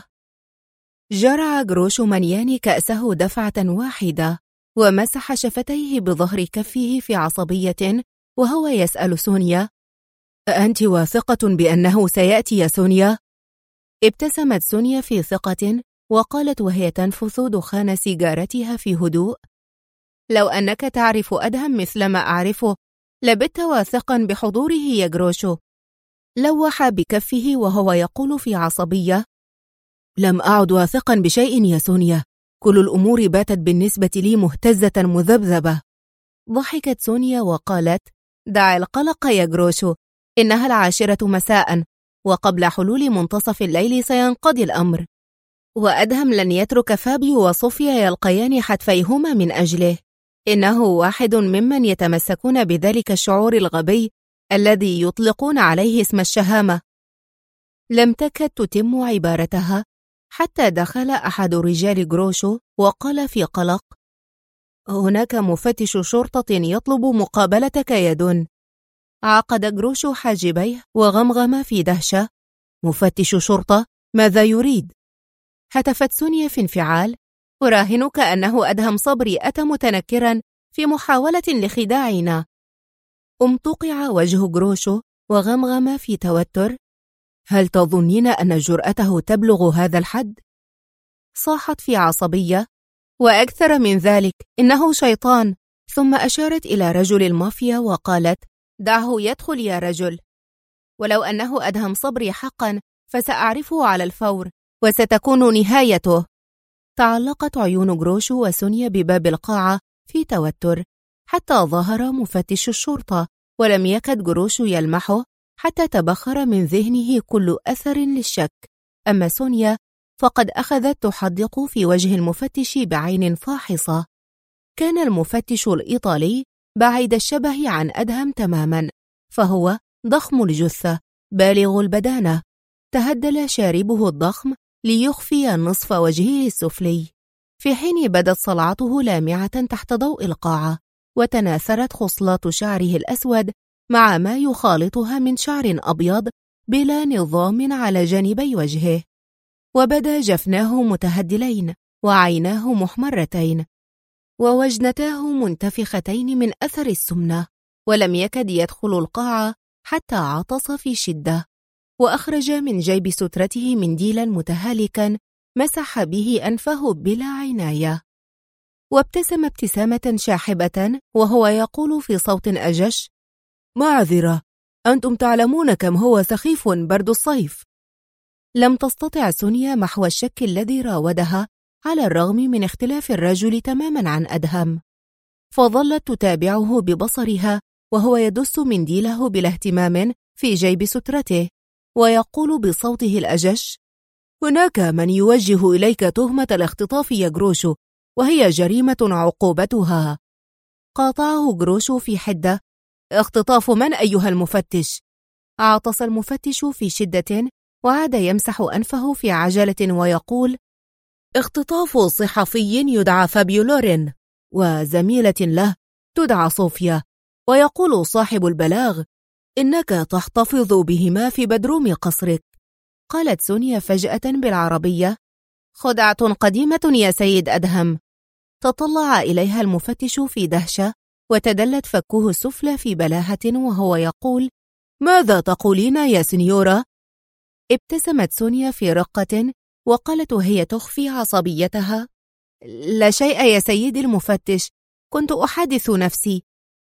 A: جرع جروشو مانياني كأسه دفعة واحدة، ومسح شفتيه بظهر كفه في عصبية وهو يسأل سونيا: أنت واثقة بأنه سيأتي يا سونيا؟ ابتسمت سونيا في ثقة وقالت وهي تنفث دخان سيجارتها في هدوء: لو أنك تعرف أدهم مثلما أعرفه لبت واثقا بحضوره يا جروشو. لوح بكفه وهو يقول في عصبية: لم أعد واثقا بشيء يا سونيا، كل الأمور باتت بالنسبة لي مهتزة مذبذبة. ضحكت سونيا وقالت: دع القلق يا جروشو، إنها 10 مساء، وقبل حلول منتصف الليل سينقضي الأمر، وأدهم لن يترك فابيو وصوفيا يلقيان حتفيهما من أجله. إنه واحد ممن يتمسكون بذلك الشعور الغبي الذي يطلقون عليه اسم الشهامة. لم تكد تتم عبارتها حتى دخل أحد رجال جروشو وقال في قلق: هناك مفتش شرطة يطلب مقابلتك يا دون. عقد جروشو حاجبيه وغمغم في دهشة: مفتش شرطة؟ ماذا يريد؟ هتفت سونيا في انفعال: أراهنك أنه أدهم صبري أتى متنكرا في محاولة لخداعنا. امتقع وجه جروشو وغمغم في توتر: هل تظنين أن جرأته تبلغ هذا الحد؟ صاحت في عصبية: وأكثر من ذلك، إنه شيطان. ثم أشارت إلى رجل المافيا وقالت: دعه يدخل يا رجل، ولو أنه أدهم صبري حقا فسأعرفه على الفور وستكون نهايته. تعلقت عيون جروشو وسونيا بباب القاعة في توتر حتى ظهر مفتش الشرطة، ولم يكد جروشو يلمحه حتى تبخر من ذهنه كل أثر للشك. أما سونيا فقد أخذت تحدق في وجه المفتش بعين فاحصة. كان المفتش الإيطالي بعيد الشبه عن أدهم تماما، فهو ضخم الجثة بالغ البدانة، تهدل شاربه الضخم ليخفي نصف وجهه السفلي، في حين بدت صلعته لامعة تحت ضوء القاعة، وتناثرت خصلات شعره الأسود مع ما يخالطها من شعر أبيض بلا نظام على جانبي وجهه، وبدا جفناه متهدلين وعيناه محمرتين ووجنتاه منتفختين من أثر السمنة، ولم يكد يدخل القاعة حتى عطس في شدة، وأخرج من جيب سترته منديلا متهالكا مسح به أنفه بلا عناية. وابتسم ابتسامة شاحبة وهو يقول في صوت أجش: معذرة، أنتم تعلمون كم هو سخيف برد الصيف. لم تستطع سونيا محو الشك الذي راودها على الرغم من اختلاف الرجل تماما عن أدهم، فظلت تتابعه ببصرها وهو يدس منديله بلا اهتمام في جيب سترته ويقول بصوته الأجش: هناك من يوجه إليك تهمة الاختطاف يا جروشو، وهي جريمة عقوبتها. قاطعه جروشو في حدة: اختطاف من أيها المفتش؟ عطس المفتش في شدة وعاد يمسح أنفه في عجلة ويقول: اختطاف صحفي يدعى فابيو لورين وزميلة له تدعى صوفيا، ويقول صاحب البلاغ إنك تحتفظ بهما في بدروم قصرك. قالت سونيا فجأة بالعربية: خدعة قديمة يا سيد أدهم. تطلع إليها المفتش في دهشة وتدلت فكه السفلى في بلاهة وهو يقول: ماذا تقولين يا سنيورا؟ ابتسمت سونيا في رقة وقالت وهي تخفي عصبيتها: لا شيء يا سيدي المفتش، كنت أحادث نفسي.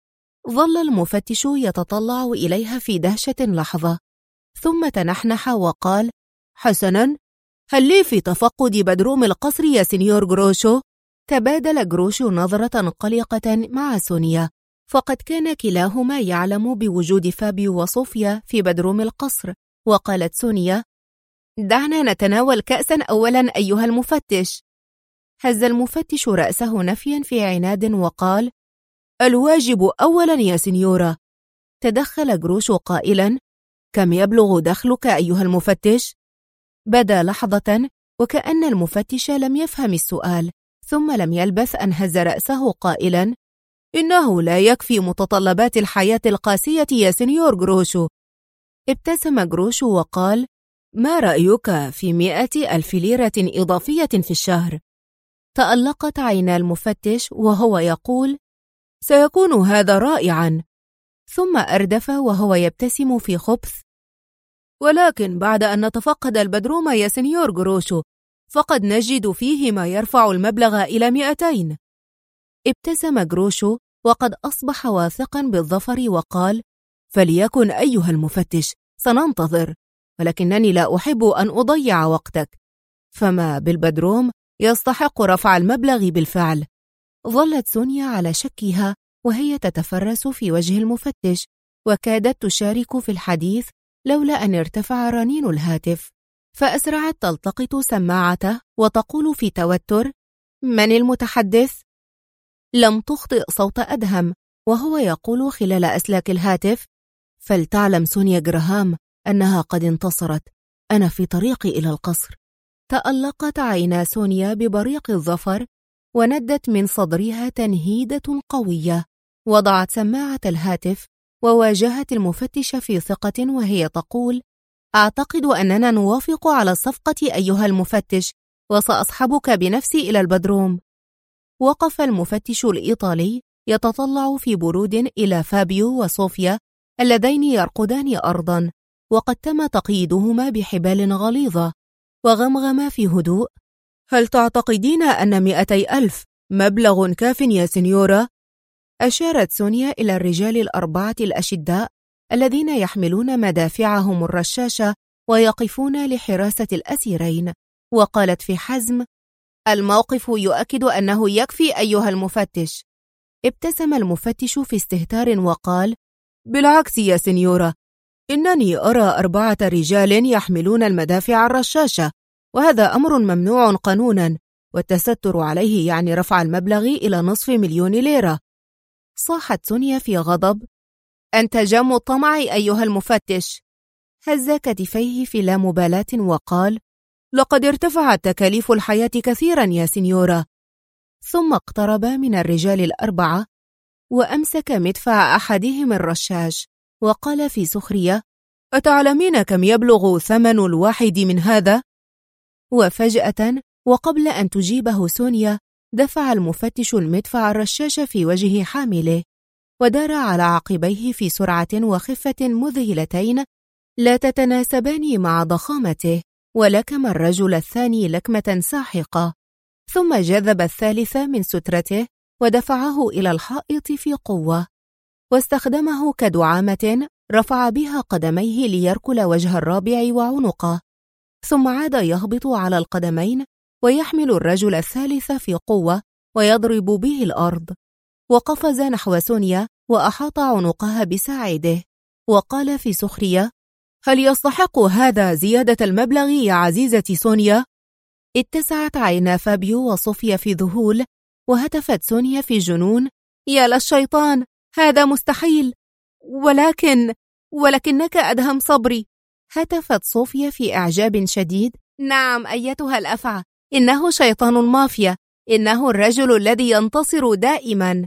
A: ظل المفتش يتطلع إليها في دهشة لحظة ثم تنحنح وقال: حسناً، هل لي في تفقد بدروم القصر يا سنيور جروشو؟ تبادل جروشو نظرة قلقة مع سونيا، فقد كان كلاهما يعلم بوجود فابيو وصوفيا في بدروم القصر. وقالت سونيا: دعنا نتناول كأسا أولا أيها المفتش. هز المفتش رأسه نفيا في عناد وقال: الواجب أولا يا سنيورا. تدخل جروشو قائلا: كم يبلغ دخلك أيها المفتش؟ بدا لحظة وكأن المفتش لم يفهم السؤال، ثم لم يلبث أن هز رأسه قائلا: إنه لا يكفي متطلبات الحياة القاسية يا سنيور جروشو. ابتسم جروشو وقال: ما رأيك في 100,000 ليرة إضافية في الشهر؟ تألقت عينا المفتش وهو يقول: سيكون هذا رائعا. ثم أردف وهو يبتسم في خبث: ولكن بعد أن نتفقد البدروم يا سنيور جروشو فقد نجد فيه ما يرفع المبلغ إلى 200. ابتسم جروشو وقد أصبح واثقا بالظفر وقال: فليكن أيها المفتش، سننتظر، ولكنني لا أحب أن أضيع وقتك، فما بالبدروم يستحق رفع المبلغ بالفعل. ظلت سونيا على شكها وهي تتفرس في وجه المفتش وكادت تشارك في الحديث لولا أن ارتفع رنين الهاتف، فأسرعت تلتقط سماعته وتقول في توتر: من المتحدث؟ لم تخطئ صوت أدهم وهو يقول خلال أسلاك الهاتف: فلتعلم سونيا جراهام أنها قد انتصرت، أنا في طريقي إلى القصر. تألقت عينا سونيا ببريق الظفر وندت من صدرها تنهيدة قوية. وضعت سماعة الهاتف وواجهت المفتش في ثقة وهي تقول: أعتقد أننا نوافق على الصفقة أيها المفتش، وسأصحبك بنفسي إلى البدروم. وقف المفتش الإيطالي يتطلع في برود إلى فابيو وصوفيا اللذين يرقدان أرضا وقد تم تقييدهما بحبال غليظة، وغمغم في هدوء: هل تعتقدين أن 200,000 مبلغ كاف يا سنيورا؟ أشارت سونيا إلى الرجال ال4 الأشداء الذين يحملون مدافعهم الرشاشة ويقفون لحراسة الأسيرين، وقالت في حزم: الموقف يؤكد أنه يكفي أيها المفتش. ابتسم المفتش في استهتار وقال: بالعكس يا سنيورا، إنني أرى 4 رجال يحملون المدافع الرشاشة، وهذا أمر ممنوع قانونا، والتستر عليه يعني رفع المبلغ إلى 500,000 ليرة. صاحت سونيا في غضب: أنت جم الطمع أيها المفتش. هز كتفيه في لا مبالاة وقال: لقد ارتفعت تكاليف الحياة كثيرا يا سنيورا. ثم اقترب من الرجال ال4 وأمسك مدفع أحدهم الرشاش وقال في سخرية: أتعلمين كم يبلغ ثمن الواحد من هذا؟ وفجأة وقبل أن تجيبه سونيا دفع المفتش المدفع الرشاش في وجه حامله ودار على عقبيه في سرعة وخفة مذهلتين لا تتناسبان مع ضخامته، ولكم الرجل الثاني لكمة ساحقة. ثم جذب الثالث من سترته ودفعه إلى الحائط في قوة، واستخدمه كدعامة رفع بها قدميه ليركل وجه الرابع وعنقه، ثم عاد يهبط على القدمين ويحمل الرجل الثالث في قوة ويضرب به الأرض، وقفز نحو سونيا وأحاط عنقها بساعده وقال في سخرية: هل يستحق هذا زيادة المبلغ يا عزيزتي سونيا؟ اتسعت عينا فابيو وصوفيا في ذهول، وهتفت سونيا في جنون: يا للشيطان، هذا مستحيل. ولكنك أدهم صبري. هتفت صوفيا في إعجاب شديد: نعم أيتها الأفعى، إنه شيطان المافيا، إنه الرجل الذي ينتصر دائما.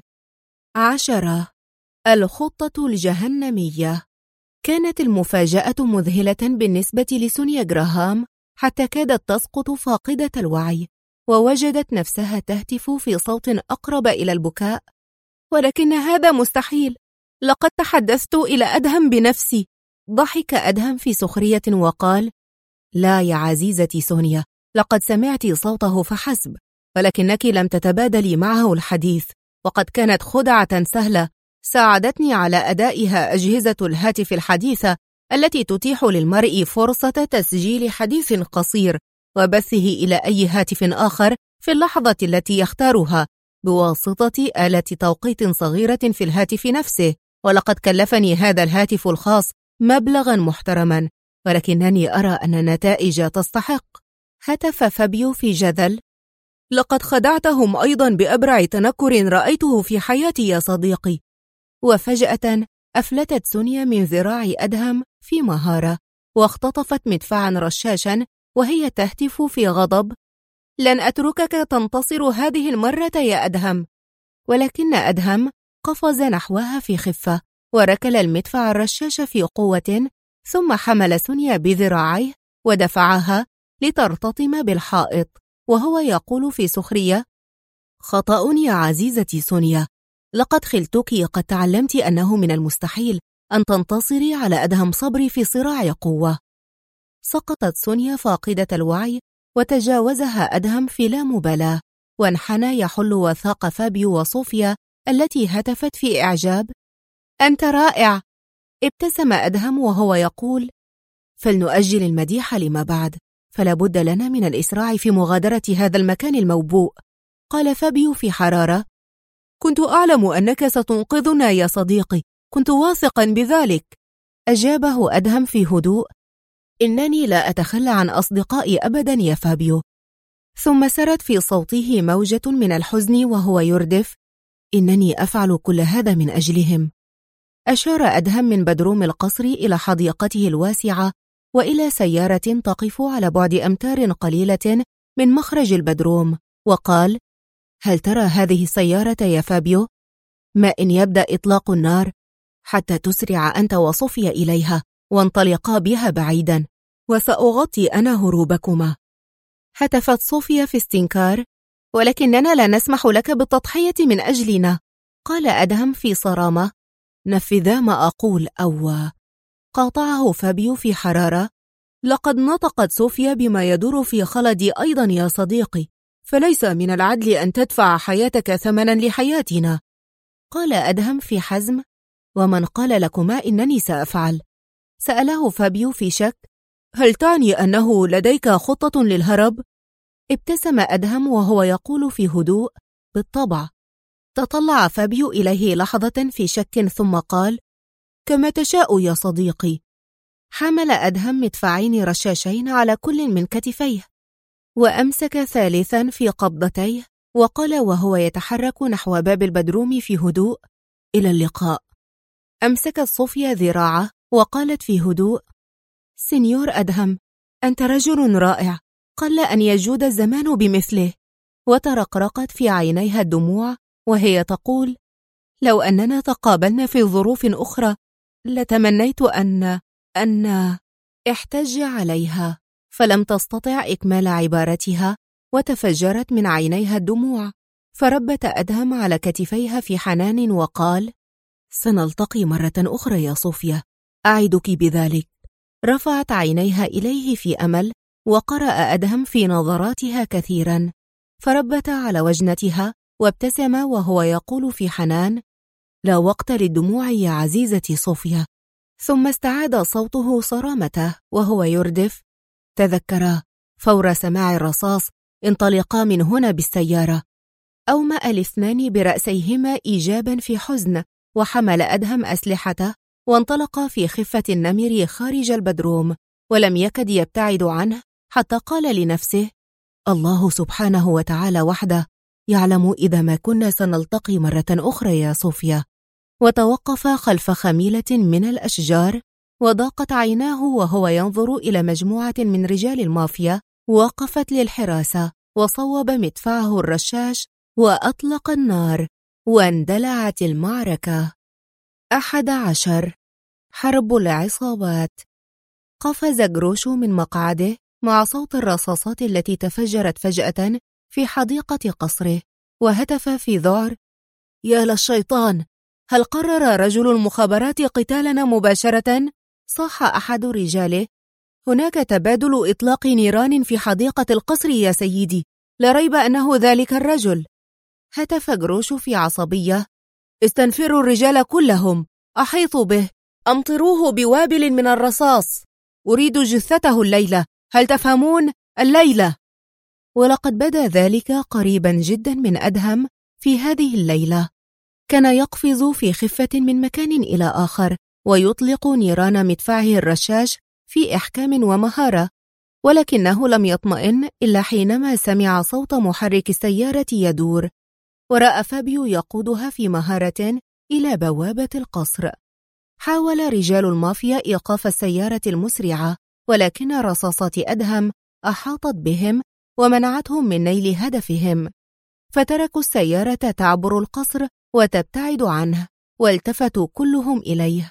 A: 10. الخطة الجهنمية. كانت المفاجأة مذهلة بالنسبة لسونيا جراهام، حتى كادت تسقط فاقدة الوعي، ووجدت نفسها تهتف في صوت أقرب إلى البكاء: ولكن هذا مستحيل، لقد تحدثت إلى أدهم بنفسي. ضحك أدهم في سخرية وقال: لا يا عزيزتي سونيا، لقد سمعت صوته فحسب، ولكنك لم تتبادلي معه الحديث، وقد كانت خدعة سهلة ساعدتني على أدائها أجهزة الهاتف الحديثة التي تتيح للمرء فرصة تسجيل حديث قصير وبثه إلى أي هاتف آخر في اللحظة التي يختارها بواسطة آلة توقيت صغيرة في الهاتف نفسه. ولقد كلفني هذا الهاتف الخاص مبلغا محترما، ولكنني أرى أن النتائج تستحق. هتف فابيو في جذل: لقد خدعتهم أيضا بأبرع تنكر رأيته في حياتي يا صديقي. وفجأة أفلتت سونيا من ذراع أدهم في مهارة، واختطفت مدفعا رشاشا وهي تهتف في غضب: لن أتركك تنتصر هذه المرة يا أدهم. ولكن أدهم قفز نحوها في خفة وركل المدفع الرشاش في قوة، ثم حمل سونيا بذراعيه ودفعها لترتطم بالحائط، وهو يقول في سخرية: خطأ يا عزيزتي سونيا، لقد خلتك قد تعلمت أنه من المستحيل أن تنتصري على أدهم صبري في صراع قوة. سقطت سونيا فاقدة الوعي وتجاوزها أدهم في لا مبالاة، وانحنى يحل وثاق فابيو وصوفيا التي هتفت في إعجاب: أنت رائع. ابتسم أدهم وهو يقول: فلنؤجل المديح لما بعد، فلا بد لنا من الإسراع في مغادرة هذا المكان الموبوء. قال فابيو في حرارة: كنت أعلم أنك ستنقذنا يا صديقي، كنت واثقا بذلك. أجابه أدهم في هدوء: إنني لا أتخلى عن أصدقائي أبدا يا فابيو. ثم سرت في صوته موجة من الحزن وهو يردف: إنني أفعل كل هذا من أجلهم. أشار أدهم من بدروم القصر إلى حديقته الواسعة وإلى سيارة تقف على بعد أمتار قليلة من مخرج البدروم، وقال: هل ترى هذه السيارة يا فابيو؟ ما إن يبدأ إطلاق النار حتى تسرع أنت وصوفيا إليها وانطلقا بها بعيدا، وسأغطي أنا هروبكما. هتفت صوفيا في استنكار: ولكننا لا نسمح لك بالتضحية من أجلنا. قال أدهم في صرامة: نفذا ما أقول أو. قاطعه فابيو في حرارة: لقد نطقت صوفيا بما يدور في خلدي أيضا يا صديقي، فليس من العدل أن تدفع حياتك ثمنا لحياتنا. قال أدهم في حزم: ومن قال لكما إنني سأفعل؟ سأله فابيو في شك: هل تعني أنه لديك خطة للهرب؟ ابتسم أدهم وهو يقول في هدوء: بالطبع. تطلع فابيو إليه لحظة في شك ثم قال: كما تشاء يا صديقي. حمل أدهم مدفعين رشاشين على كل من كتفيه، وأمسك ثالثا في قبضتيه، وقال وهو يتحرك نحو باب البدروم في هدوء: إلى اللقاء. أمسكت صوفيا ذراعه وقالت في هدوء: سينيور أدهم، أنت رجل رائع، قل أن يجود الزمان بمثله. وترقرقت في عينيها الدموع وهي تقول: لو أننا تقابلنا في ظروف أخرى لتمنيت أن احتج عليها، فلم تستطع إكمال عبارتها وتفجرت من عينيها الدموع، فربت أدهم على كتفيها في حنان وقال: سنلتقي مرة أخرى يا صوفيا، أعدك بذلك. رفعت عينيها إليه في أمل، وقرأ أدهم في نظراتها كثيرا، فربت على وجنتها وابتسم وهو يقول في حنان: لا وقت للدموع يا عزيزتي صوفيا. ثم استعاد صوته صرامته وهو يردف: تذكرا، فور سماع الرصاص انطلقا من هنا بالسيارة. أومأ الاثنان برأسيهما إيجابا في حزن، وحمل أدهم أسلحته وانطلق في خفة النمر خارج البدروم، ولم يكد يبتعد عنه حتى قال لنفسه: الله سبحانه وتعالى وحده يعلم إذا ما كنا سنلتقي مرة أخرى يا صوفيا. وتوقف خلف خميلة من الأشجار، وضاقت عيناه وهو ينظر إلى مجموعة من رجال المافيا وقفت للحراسة، وصوب مدفعه الرشاش وأطلق النار، واندلعت المعركة. 11. حرب العصابات. قفز جروشو من مقعده مع صوت الرصاصات التي تفجرت فجأة في حديقة قصره، وهتف في ذعر: يا للشيطان، هل قرر رجل المخابرات قتالنا مباشرة؟ صاح أحد رجاله: هناك تبادل إطلاق نيران في حديقة القصر يا سيدي، لا ريب أنه ذلك الرجل. هتف جروشو في عصبية: استنفروا الرجال كلهم، أحيطوا به، أمطروه بوابل من الرصاص، أريد جثته الليلة، هل تفهمون؟ الليلة. ولقد بدا ذلك قريبا جدا من أدهم في هذه الليلة. كان يقفز في خفة من مكان إلى آخر، ويطلق نيران مدفعه الرشاش في إحكام ومهارة، ولكنه لم يطمئن إلا حينما سمع صوت محرك السيارة يدور، ورأى فابيو يقودها في مهارة إلى بوابة القصر. حاول رجال المافيا إيقاف السيارة المسرعة، ولكن رصاصات أدهم أحاطت بهم ومنعتهم من نيل هدفهم، فتركوا السيارة تعبر القصر وتبتعد عنه، والتفتوا كلهم إليه.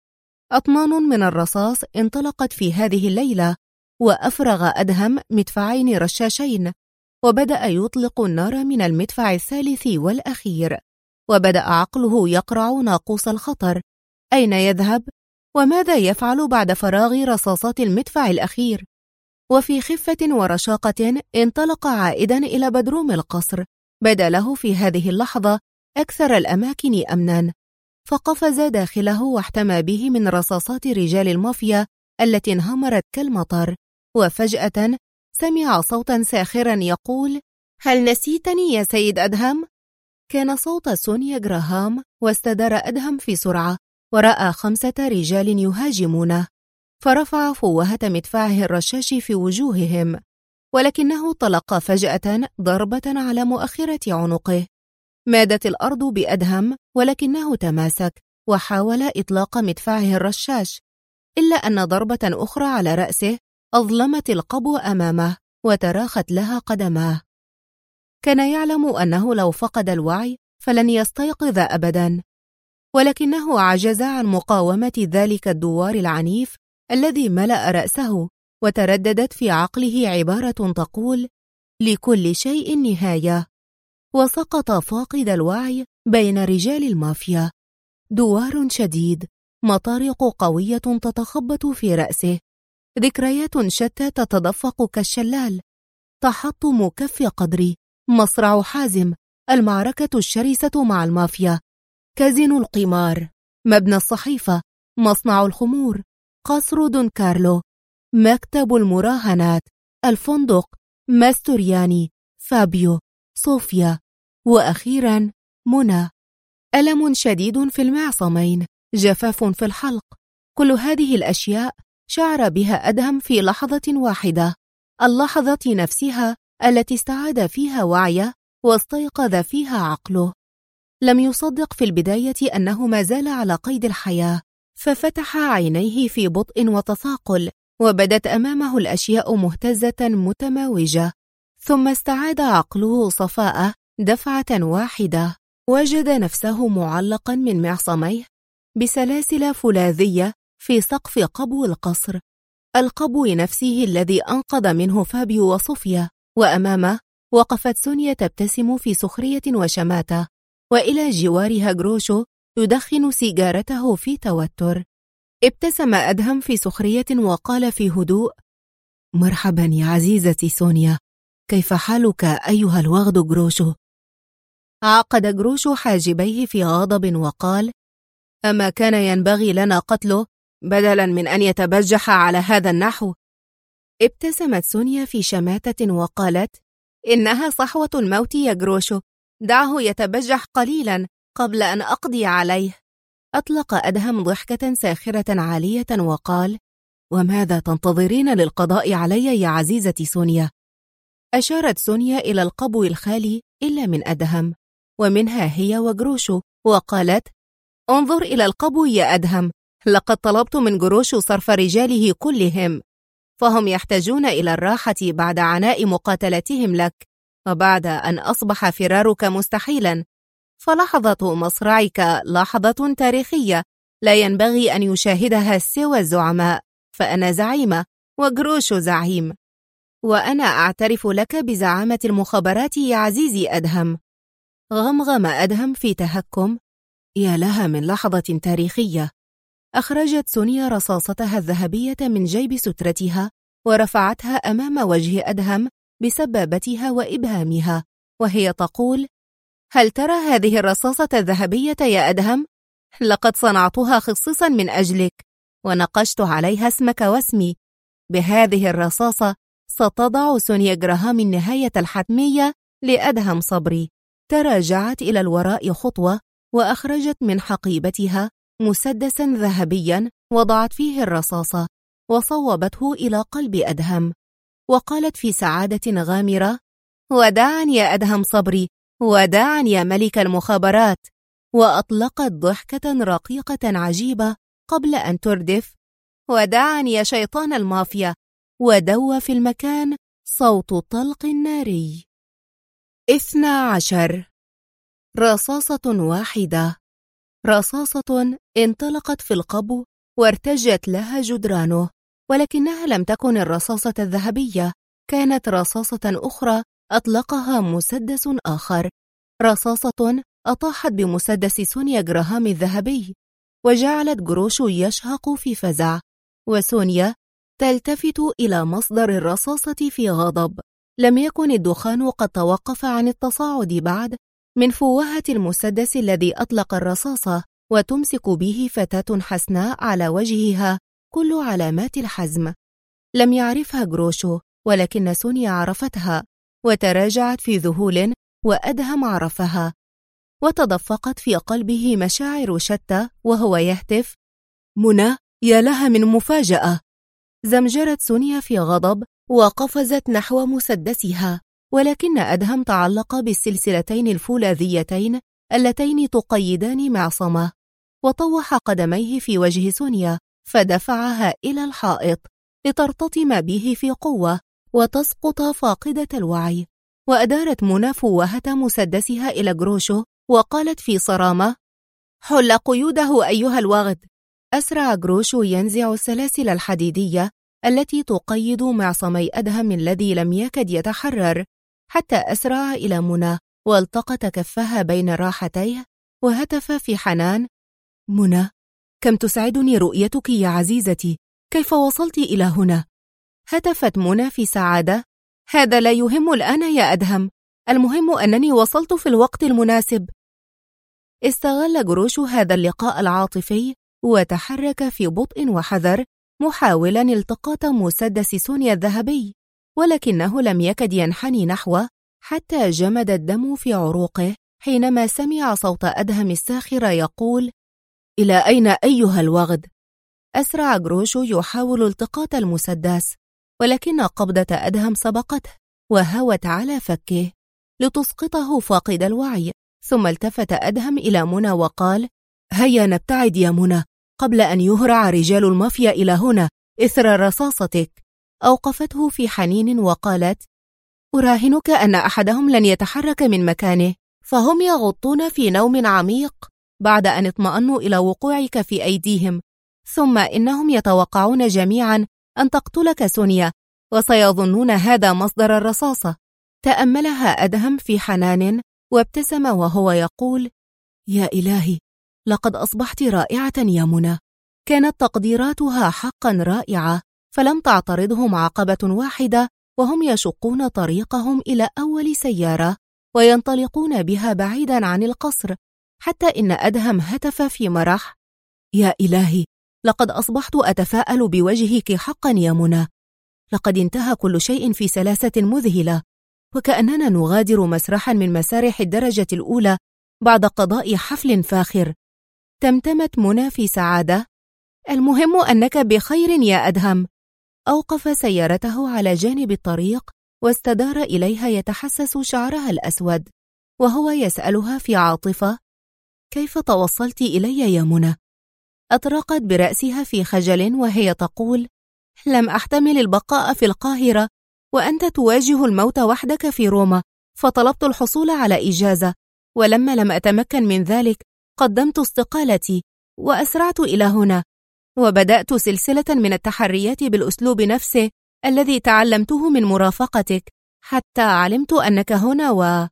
A: أطنان من الرصاص انطلقت في هذه الليلة، وأفرغ أدهم مدفعين رشاشين، وبدأ يطلق النار من المدفع الثالث والأخير، وبدأ عقله يقرع ناقوس الخطر. أين يذهب؟ وماذا يفعل بعد فراغ رصاصات المدفع الأخير؟ وفي خفة ورشاقة انطلق عائدا إلى بدروم القصر، بدا له في هذه اللحظة أكثر الأماكن أمنا، فقفز داخله واحتمى به من رصاصات رجال المافيا التي انهمرت كالمطر. وفجأة سمع صوتا ساخرا يقول: هل نسيتني يا سيد أدهم؟ كان صوت سونيا جراهام، واستدار أدهم في سرعة ورأى 5 رجال يهاجمونه، فرفع فوهة مدفعه الرشاش في وجوههم، ولكنه طلق فجأة ضربة على مؤخرة عنقه. مادت الأرض بأدهم، ولكنه تماسك وحاول إطلاق مدفعه الرشاش، إلا أن ضربة أخرى على رأسه أظلمت القبو أمامه وتراخت لها قدماه. كان يعلم أنه لو فقد الوعي فلن يستيقظ أبدا، ولكنه عجز عن مقاومة ذلك الدوار العنيف الذي ملأ رأسه، وترددت في عقله عبارة تقول: لكل شيء نهاية. وسقط فاقد الوعي بين رجال المافيا. دوار شديد، مطارق قوية تتخبط في رأسه، ذكريات شتى تتدفق كالشلال، تحطم كف قدري، مصرع حازم، المعركة الشرسة مع المافيا، كازينو القمار، مبنى الصحيفة، مصنع الخمور، قصر دون كارلو، مكتب المراهنات، الفندق، ماستورياني، فابيو، صوفيا، وأخيرا منى. ألم شديد في المعصمين، جفاف في الحلق، كل هذه الأشياء شعر بها أدهم في لحظة واحدة، اللحظة نفسها التي استعاد فيها وعيه واستيقظ فيها عقله. لم يصدق في البداية أنه ما زال على قيد الحياة، ففتح عينيه في بطء وتثاقل، وبدت أمامه الأشياء مهتزة متماوجة. ثم استعاد عقله صفاءه دفعة واحدة، وجد نفسه معلقا من معصميه بسلاسل فولاذية في سقف قبو القصر، القبو نفسه الذي أنقذ منه فابيو وصوفيا. وأمامه وقفت سونيا تبتسم في سخرية وشماتة، وإلى جوارها جروشو يدخن سيجارته في توتر. ابتسم أدهم في سخرية وقال في هدوء: مرحبا يا عزيزتي سونيا، كيف حالك أيها الوغد جروشو؟ عقد جروشو حاجبيه في غضب وقال: أما كان ينبغي لنا قتله بدلا من أن يتبجح على هذا النحو؟ ابتسمت سونيا في شماتة وقالت: إنها صحوة الموت يا جروشو، دعه يتبجح قليلا قبل أن أقضي عليه. أطلق أدهم ضحكة ساخرة عالية وقال: وماذا تنتظرين للقضاء علي يا عزيزتي سونيا؟ أشارت سونيا إلى القبو الخالي إلا من أدهم، ومنها هي وجروشو، وقالت: انظر إلى القبو يا أدهم، لقد طلبت من جروشو صرف رجاله كلهم، فهم يحتاجون إلى الراحة بعد عناء مقاتلتهم لك، وبعد أن أصبح فرارك مستحيلا، فلحظة مصرعك لحظة تاريخية لا ينبغي أن يشاهدها سوى الزعماء، فأنا زعيمة وجروشو زعيم، وأنا أعترف لك بزعامة المخابرات يا عزيزي أدهم. غمغم أدهم في تهكم. يا لها من لحظة تاريخية. أخرجت سونيا رصاصتها الذهبية من جيب سترتها ورفعتها أمام وجه أدهم بسبابتها وإبهامها، وهي تقول: هل ترى هذه الرصاصة الذهبية يا أدهم؟ لقد صنعتها خصيصا من أجلك، ونقشت عليها اسمك واسمي. بهذه الرصاصة ستضع سونيا جراهام النهاية الحتمية لأدهم صبري. تراجعت إلى الوراء خطوة وأخرجت من حقيبتها مسدسا ذهبيا وضعت فيه الرصاصة وصوبته إلى قلب أدهم، وقالت في سعادة غامرة: وداعا يا أدهم صبري، وداعا يا ملك المخابرات. وأطلقت ضحكة رقيقة عجيبة قبل أن تردف: وداعا يا شيطان المافيا. ودوى في المكان صوت طلق ناري. 12. رصاصة واحدة. رصاصة انطلقت في القبو وارتجت لها جدرانه، ولكنها لم تكن الرصاصة الذهبية، كانت رصاصة أخرى أطلقها مسدس آخر، رصاصة أطاحت بمسدس سونيا جراهام الذهبي، وجعلت جروشو يشهق في فزع، وسونيا تلتفت إلى مصدر الرصاصة في غضب. لم يكن الدخان قد توقف عن التصاعد بعد من فوهة المسدس الذي أطلق الرصاصة، وتمسك به فتاة حسناء على وجهها كل علامات الحزم. لم يعرفها جروشو، ولكن سونيا عرفتها، وتراجعت في ذهول، وأدهم عرفها، وتدفقت في قلبه مشاعر شتى وهو يهتف: منى، يا لها من مفاجأة! زمجرت سونيا في غضب وقفزت نحو مسدسها، ولكن أدهم تعلق بالسلسلتين الفولاذيتين اللتين تقيدان معصمه، وطوح قدميه في وجه سونيا فدفعها إلى الحائط لترتطم به في قوة وتسقط فاقدة الوعي. وأدارت منى فوهة مسدسها إلى جروشو وقالت في صرامة: حل قيوده أيها الوغد. أسرع جروشو ينزع السلاسل الحديدية التي تقيد معصمي أدهم الذي لم يكد يتحرر، حتى أسرع إلى منى والتقط كفها بين راحتيه وهتف في حنان: منى، كم تسعدني رؤيتك يا عزيزتي، كيف وصلت إلى هنا؟ هتفت منى في سعادة: هذا لا يهم الآن يا أدهم، المهم أنني وصلت في الوقت المناسب. استغل جروشو هذا اللقاء العاطفي وتحرك في بطء وحذر محاولا التقاط مسدس سونيا الذهبي، ولكنه لم يكد ينحني نحوه حتى جمد الدم في عروقه حينما سمع صوت أدهم الساخر يقول: إلى أين أيها الوغد؟ أسرع جروشو يحاول التقاط المسدس، ولكن قبضة أدهم سبقته وهوت على فكه لتسقطه فاقد الوعي. ثم التفت أدهم إلى منى وقال: هيا نبتعد يا منى قبل أن يهرع رجال المافيا إلى هنا إثر رصاصتك. أوقفته في حنين وقالت: أراهنك أن أحدهم لن يتحرك من مكانه، فهم يغطون في نوم عميق بعد أن اطمأنوا إلى وقوعك في أيديهم، ثم إنهم يتوقعون جميعا أن تقتلك سونيا، وسيظنون هذا مصدر الرصاصة. تأملها أدهم في حنان وابتسم وهو يقول: يا إلهي، لقد أصبحت رائعة يا منى. كانت تقديراتها حقا رائعة، فلم تعترضهم عقبة واحدة وهم يشقون طريقهم إلى أول سيارة وينطلقون بها بعيدا عن القصر، حتى إن أدهم هتف في مرح: يا إلهي، لقد أصبحت أتفاءل بوجهك حقا يا منى. لقد انتهى كل شيء في سلاسة مذهلة، وكأننا نغادر مسرحا من مسارح الدرجة الأولى بعد قضاء حفل فاخر. تمتمت منى في سعادة. المهم أنك بخير يا أدهم. أوقف سيارته على جانب الطريق واستدار إليها يتحسس شعرها الأسود، وهو يسألها في عاطفة: كيف توصلت إلي يا منى؟ أطرقت برأسها في خجل وهي تقول: لم أحتمل البقاء في القاهرة وأنت تواجه الموت وحدك في روما، فطلبت الحصول على إجازة، ولما لم أتمكن من ذلك قدمت استقالتي وأسرعت إلى هنا، وبدأت سلسلة من التحريات بالأسلوب نفسه الذي تعلمته من مرافقتك، حتى علمت أنك هنا.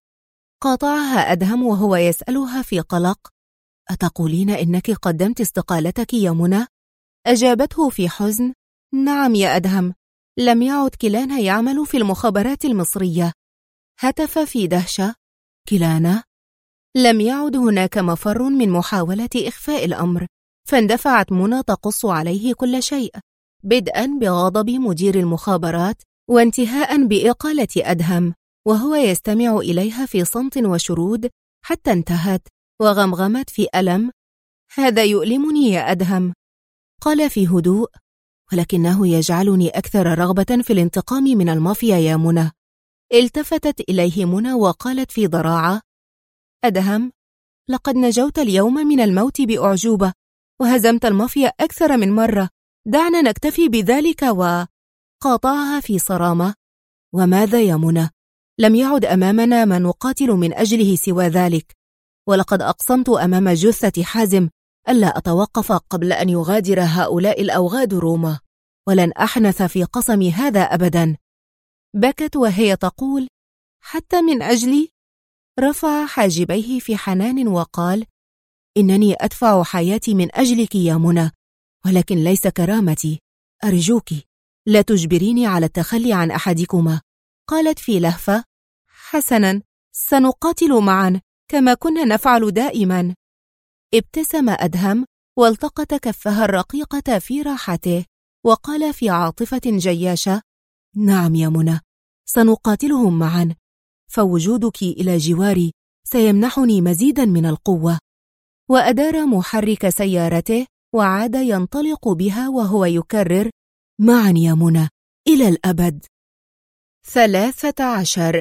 A: وقاطعها أدهم وهو يسألها في قلق: أتقولين إنك قدمت استقالتك يا منى؟ أجابته في حزن: نعم يا أدهم، لم يعد كلانا يعمل في المخابرات المصرية. هتف في دهشة: كلانا؟ لم يعد هناك مفر من محاولة إخفاء الأمر، فاندفعت منى تقص عليه كل شيء، بدءا بغضب مدير المخابرات وانتهاء بإقالة أدهم، وهو يستمع إليها في صمت وشرود حتى انتهت، وغمغمت في ألم: هذا يؤلمني يا أدهم. قال في هدوء: ولكنه يجعلني أكثر رغبة في الانتقام من المافيا يا منى. التفتت إليه منى وقالت في ضراعة: أدهم، لقد نجوت اليوم من الموت بأعجوبة، وهزمت المافيا أكثر من مرة، دعنا نكتفي بذلك. وقاطعها في صرامة: وماذا يا منى؟ لم يعد أمامنا ما نقاتل من أجله سوى ذلك، ولقد أقسمت أمام جثة حازم ألا أتوقف قبل أن يغادر هؤلاء الأوغاد روما، ولن أحنث في قسمي هذا أبدا. بكت وهي تقول: حتى من أجلي؟ رفع حاجبيه في حنان وقال: إنني أدفع حياتي من أجلك يا منى، ولكن ليس كرامتي. أرجوك لا تجبريني على التخلي عن أحدكما. قالت في لهفة: حسنا، سنقاتل معا كما كنا نفعل دائما. ابتسم أدهم والتقط كفها الرقيقة في راحته، وقال في عاطفة جياشة: نعم يا منى، سنقاتلهم معا، فوجودك إلى جواري سيمنحني مزيدا من القوة. وأدار محرك سيارته وعاد ينطلق بها وهو يكرر: معا يا منى، إلى الأبد. 13.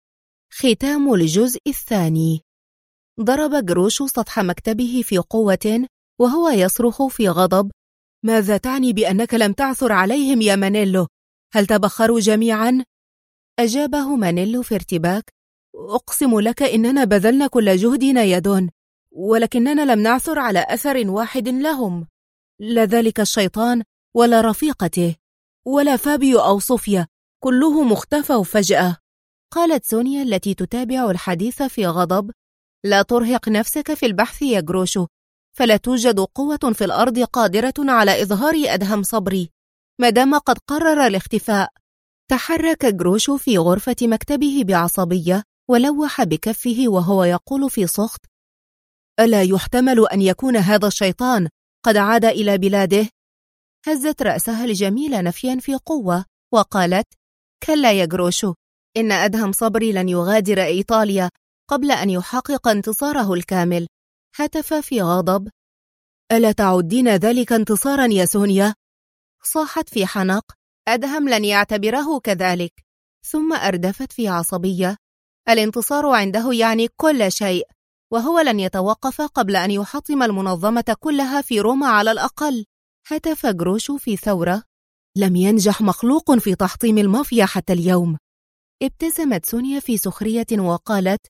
A: ختام الجزء الثاني. ضرب جروش سطح مكتبه في قوة وهو يصرخ في غضب: ماذا تعني بأنك لم تعثر عليهم يا مانيلو؟ هل تبخروا جميعا؟ أجابه مانيلو في ارتباك: أقسم لك إننا بذلنا كل جهدنا يا دون، ولكننا لم نعثر على أثر واحد لهم، لا ذلك الشيطان ولا رفيقته ولا فابيو أو صوفيا، كلهم اختفوا فجأة. قالت سونيا التي تتابع الحديث في غضب: لا ترهق نفسك في البحث يا جروشو، فلا توجد قوة في الأرض قادرة على إظهار أدهم صبري ما دام قد قرر الاختفاء. تحرك جروشو في غرفة مكتبه بعصبية ولوح بكفه وهو يقول في سخط: ألا يحتمل أن يكون هذا الشيطان قد عاد إلى بلاده؟ هزت رأسها الجميلة نفيا في قوة وقالت: كلا يا جروشو، إن أدهم صبري لن يغادر إيطاليا قبل أن يحقق انتصاره الكامل. هتف في غضب: ألا تعدين ذلك انتصارا يا سونيا؟ صاحت في حنق: أدهم لن يعتبره كذلك. ثم أردفت في عصبية: الانتصار عنده يعني كل شيء، وهو لن يتوقف قبل أن يحطم المنظمة كلها في روما على الأقل. هتف جروشو في ثورة: لم ينجح مخلوق في تحطيم المافيا حتى اليوم. ابتسمت سونيا في سخرية وقالت: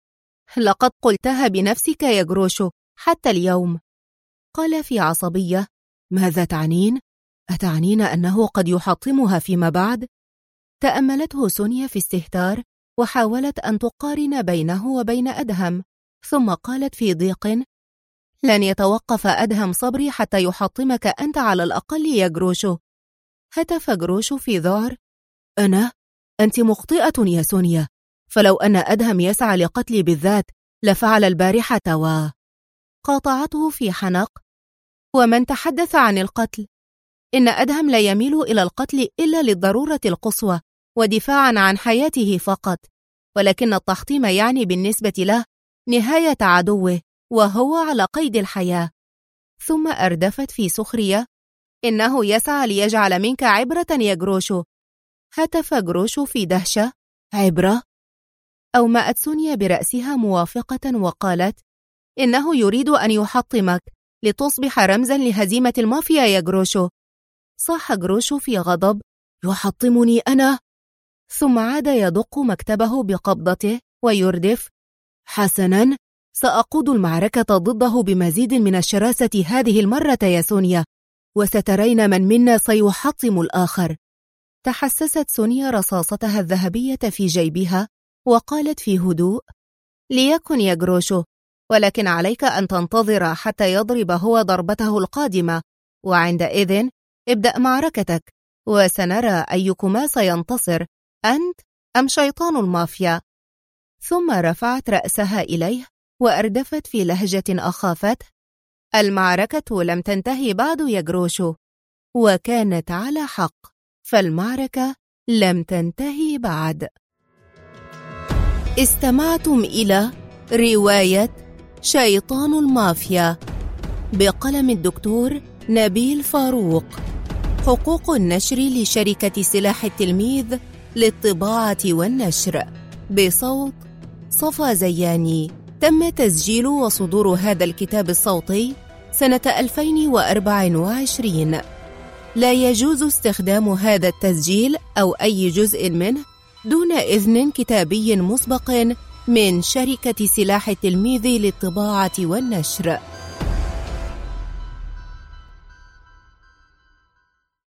A: لقد قلتها بنفسك يا جروشو، حتى اليوم. قال في عصبية: ماذا تعنين؟ أتعنين أنه قد يحطمها فيما بعد؟ تأملته سونيا في استهتار وحاولت أن تقارن بينه وبين أدهم، ثم قالت في ضيق: لن يتوقف أدهم صبري حتى يحطمك أنت على الأقل يا جروشو. هتف جروشو في ذعر: أنا؟ أنت مخطئة يا سونيا، فلو أن أدهم يسعى لقتلي بالذات لفعل البارحة. قاطعته في حنق: ومن تحدث عن القتل؟ إن أدهم لا يميل إلى القتل إلا للضرورة القصوى ودفاعا عن حياته فقط، ولكن التحطيم يعني بالنسبة له نهاية عدوه وهو على قيد الحياة. ثم أردفت في سخرية: إنه يسعى ليجعل منك عبرة يا جروشو. هتف جروشو في دهشة: عبرة؟ أومأت سونيا برأسها موافقة وقالت: إنه يريد أن يحطمك لتصبح رمزا لهزيمة المافيا يا جروشو. صاح جروشو في غضب: يحطمني أنا؟ ثم عاد يدق مكتبه بقبضته ويردف: حسناً، سأقود المعركة ضده بمزيد من الشراسة هذه المرة يا سونيا، وسترين من منا سيحطم الآخر. تحسست سونيا رصاصتها الذهبية في جيبها وقالت في هدوء: ليكن يا جروشو، ولكن عليك أن تنتظر حتى يضرب هو ضربته القادمة، وعندئذ ابدأ معركتك، وسنرى أيكما سينتصر، أنت أم شيطان المافيا. ثم رفعت رأسها إليه وأردفت في لهجة أخافته: المعركة لم تنتهي بعد يا جروشو. وكانت على حق، فالمعركة لم تنتهي بعد. استمعتم إلى رواية شيطان المافيا بقلم الدكتور نبيل فاروق. حقوق النشر لشركة سلاح التلميذ للطباعة والنشر، بصوت صفا زياني. تم تسجيل وصدور هذا الكتاب الصوتي سنة 2024. لا يجوز استخدام هذا التسجيل أو أي جزء منه دون إذن كتابي مسبق من شركة سلاح التلميذ للطباعة والنشر.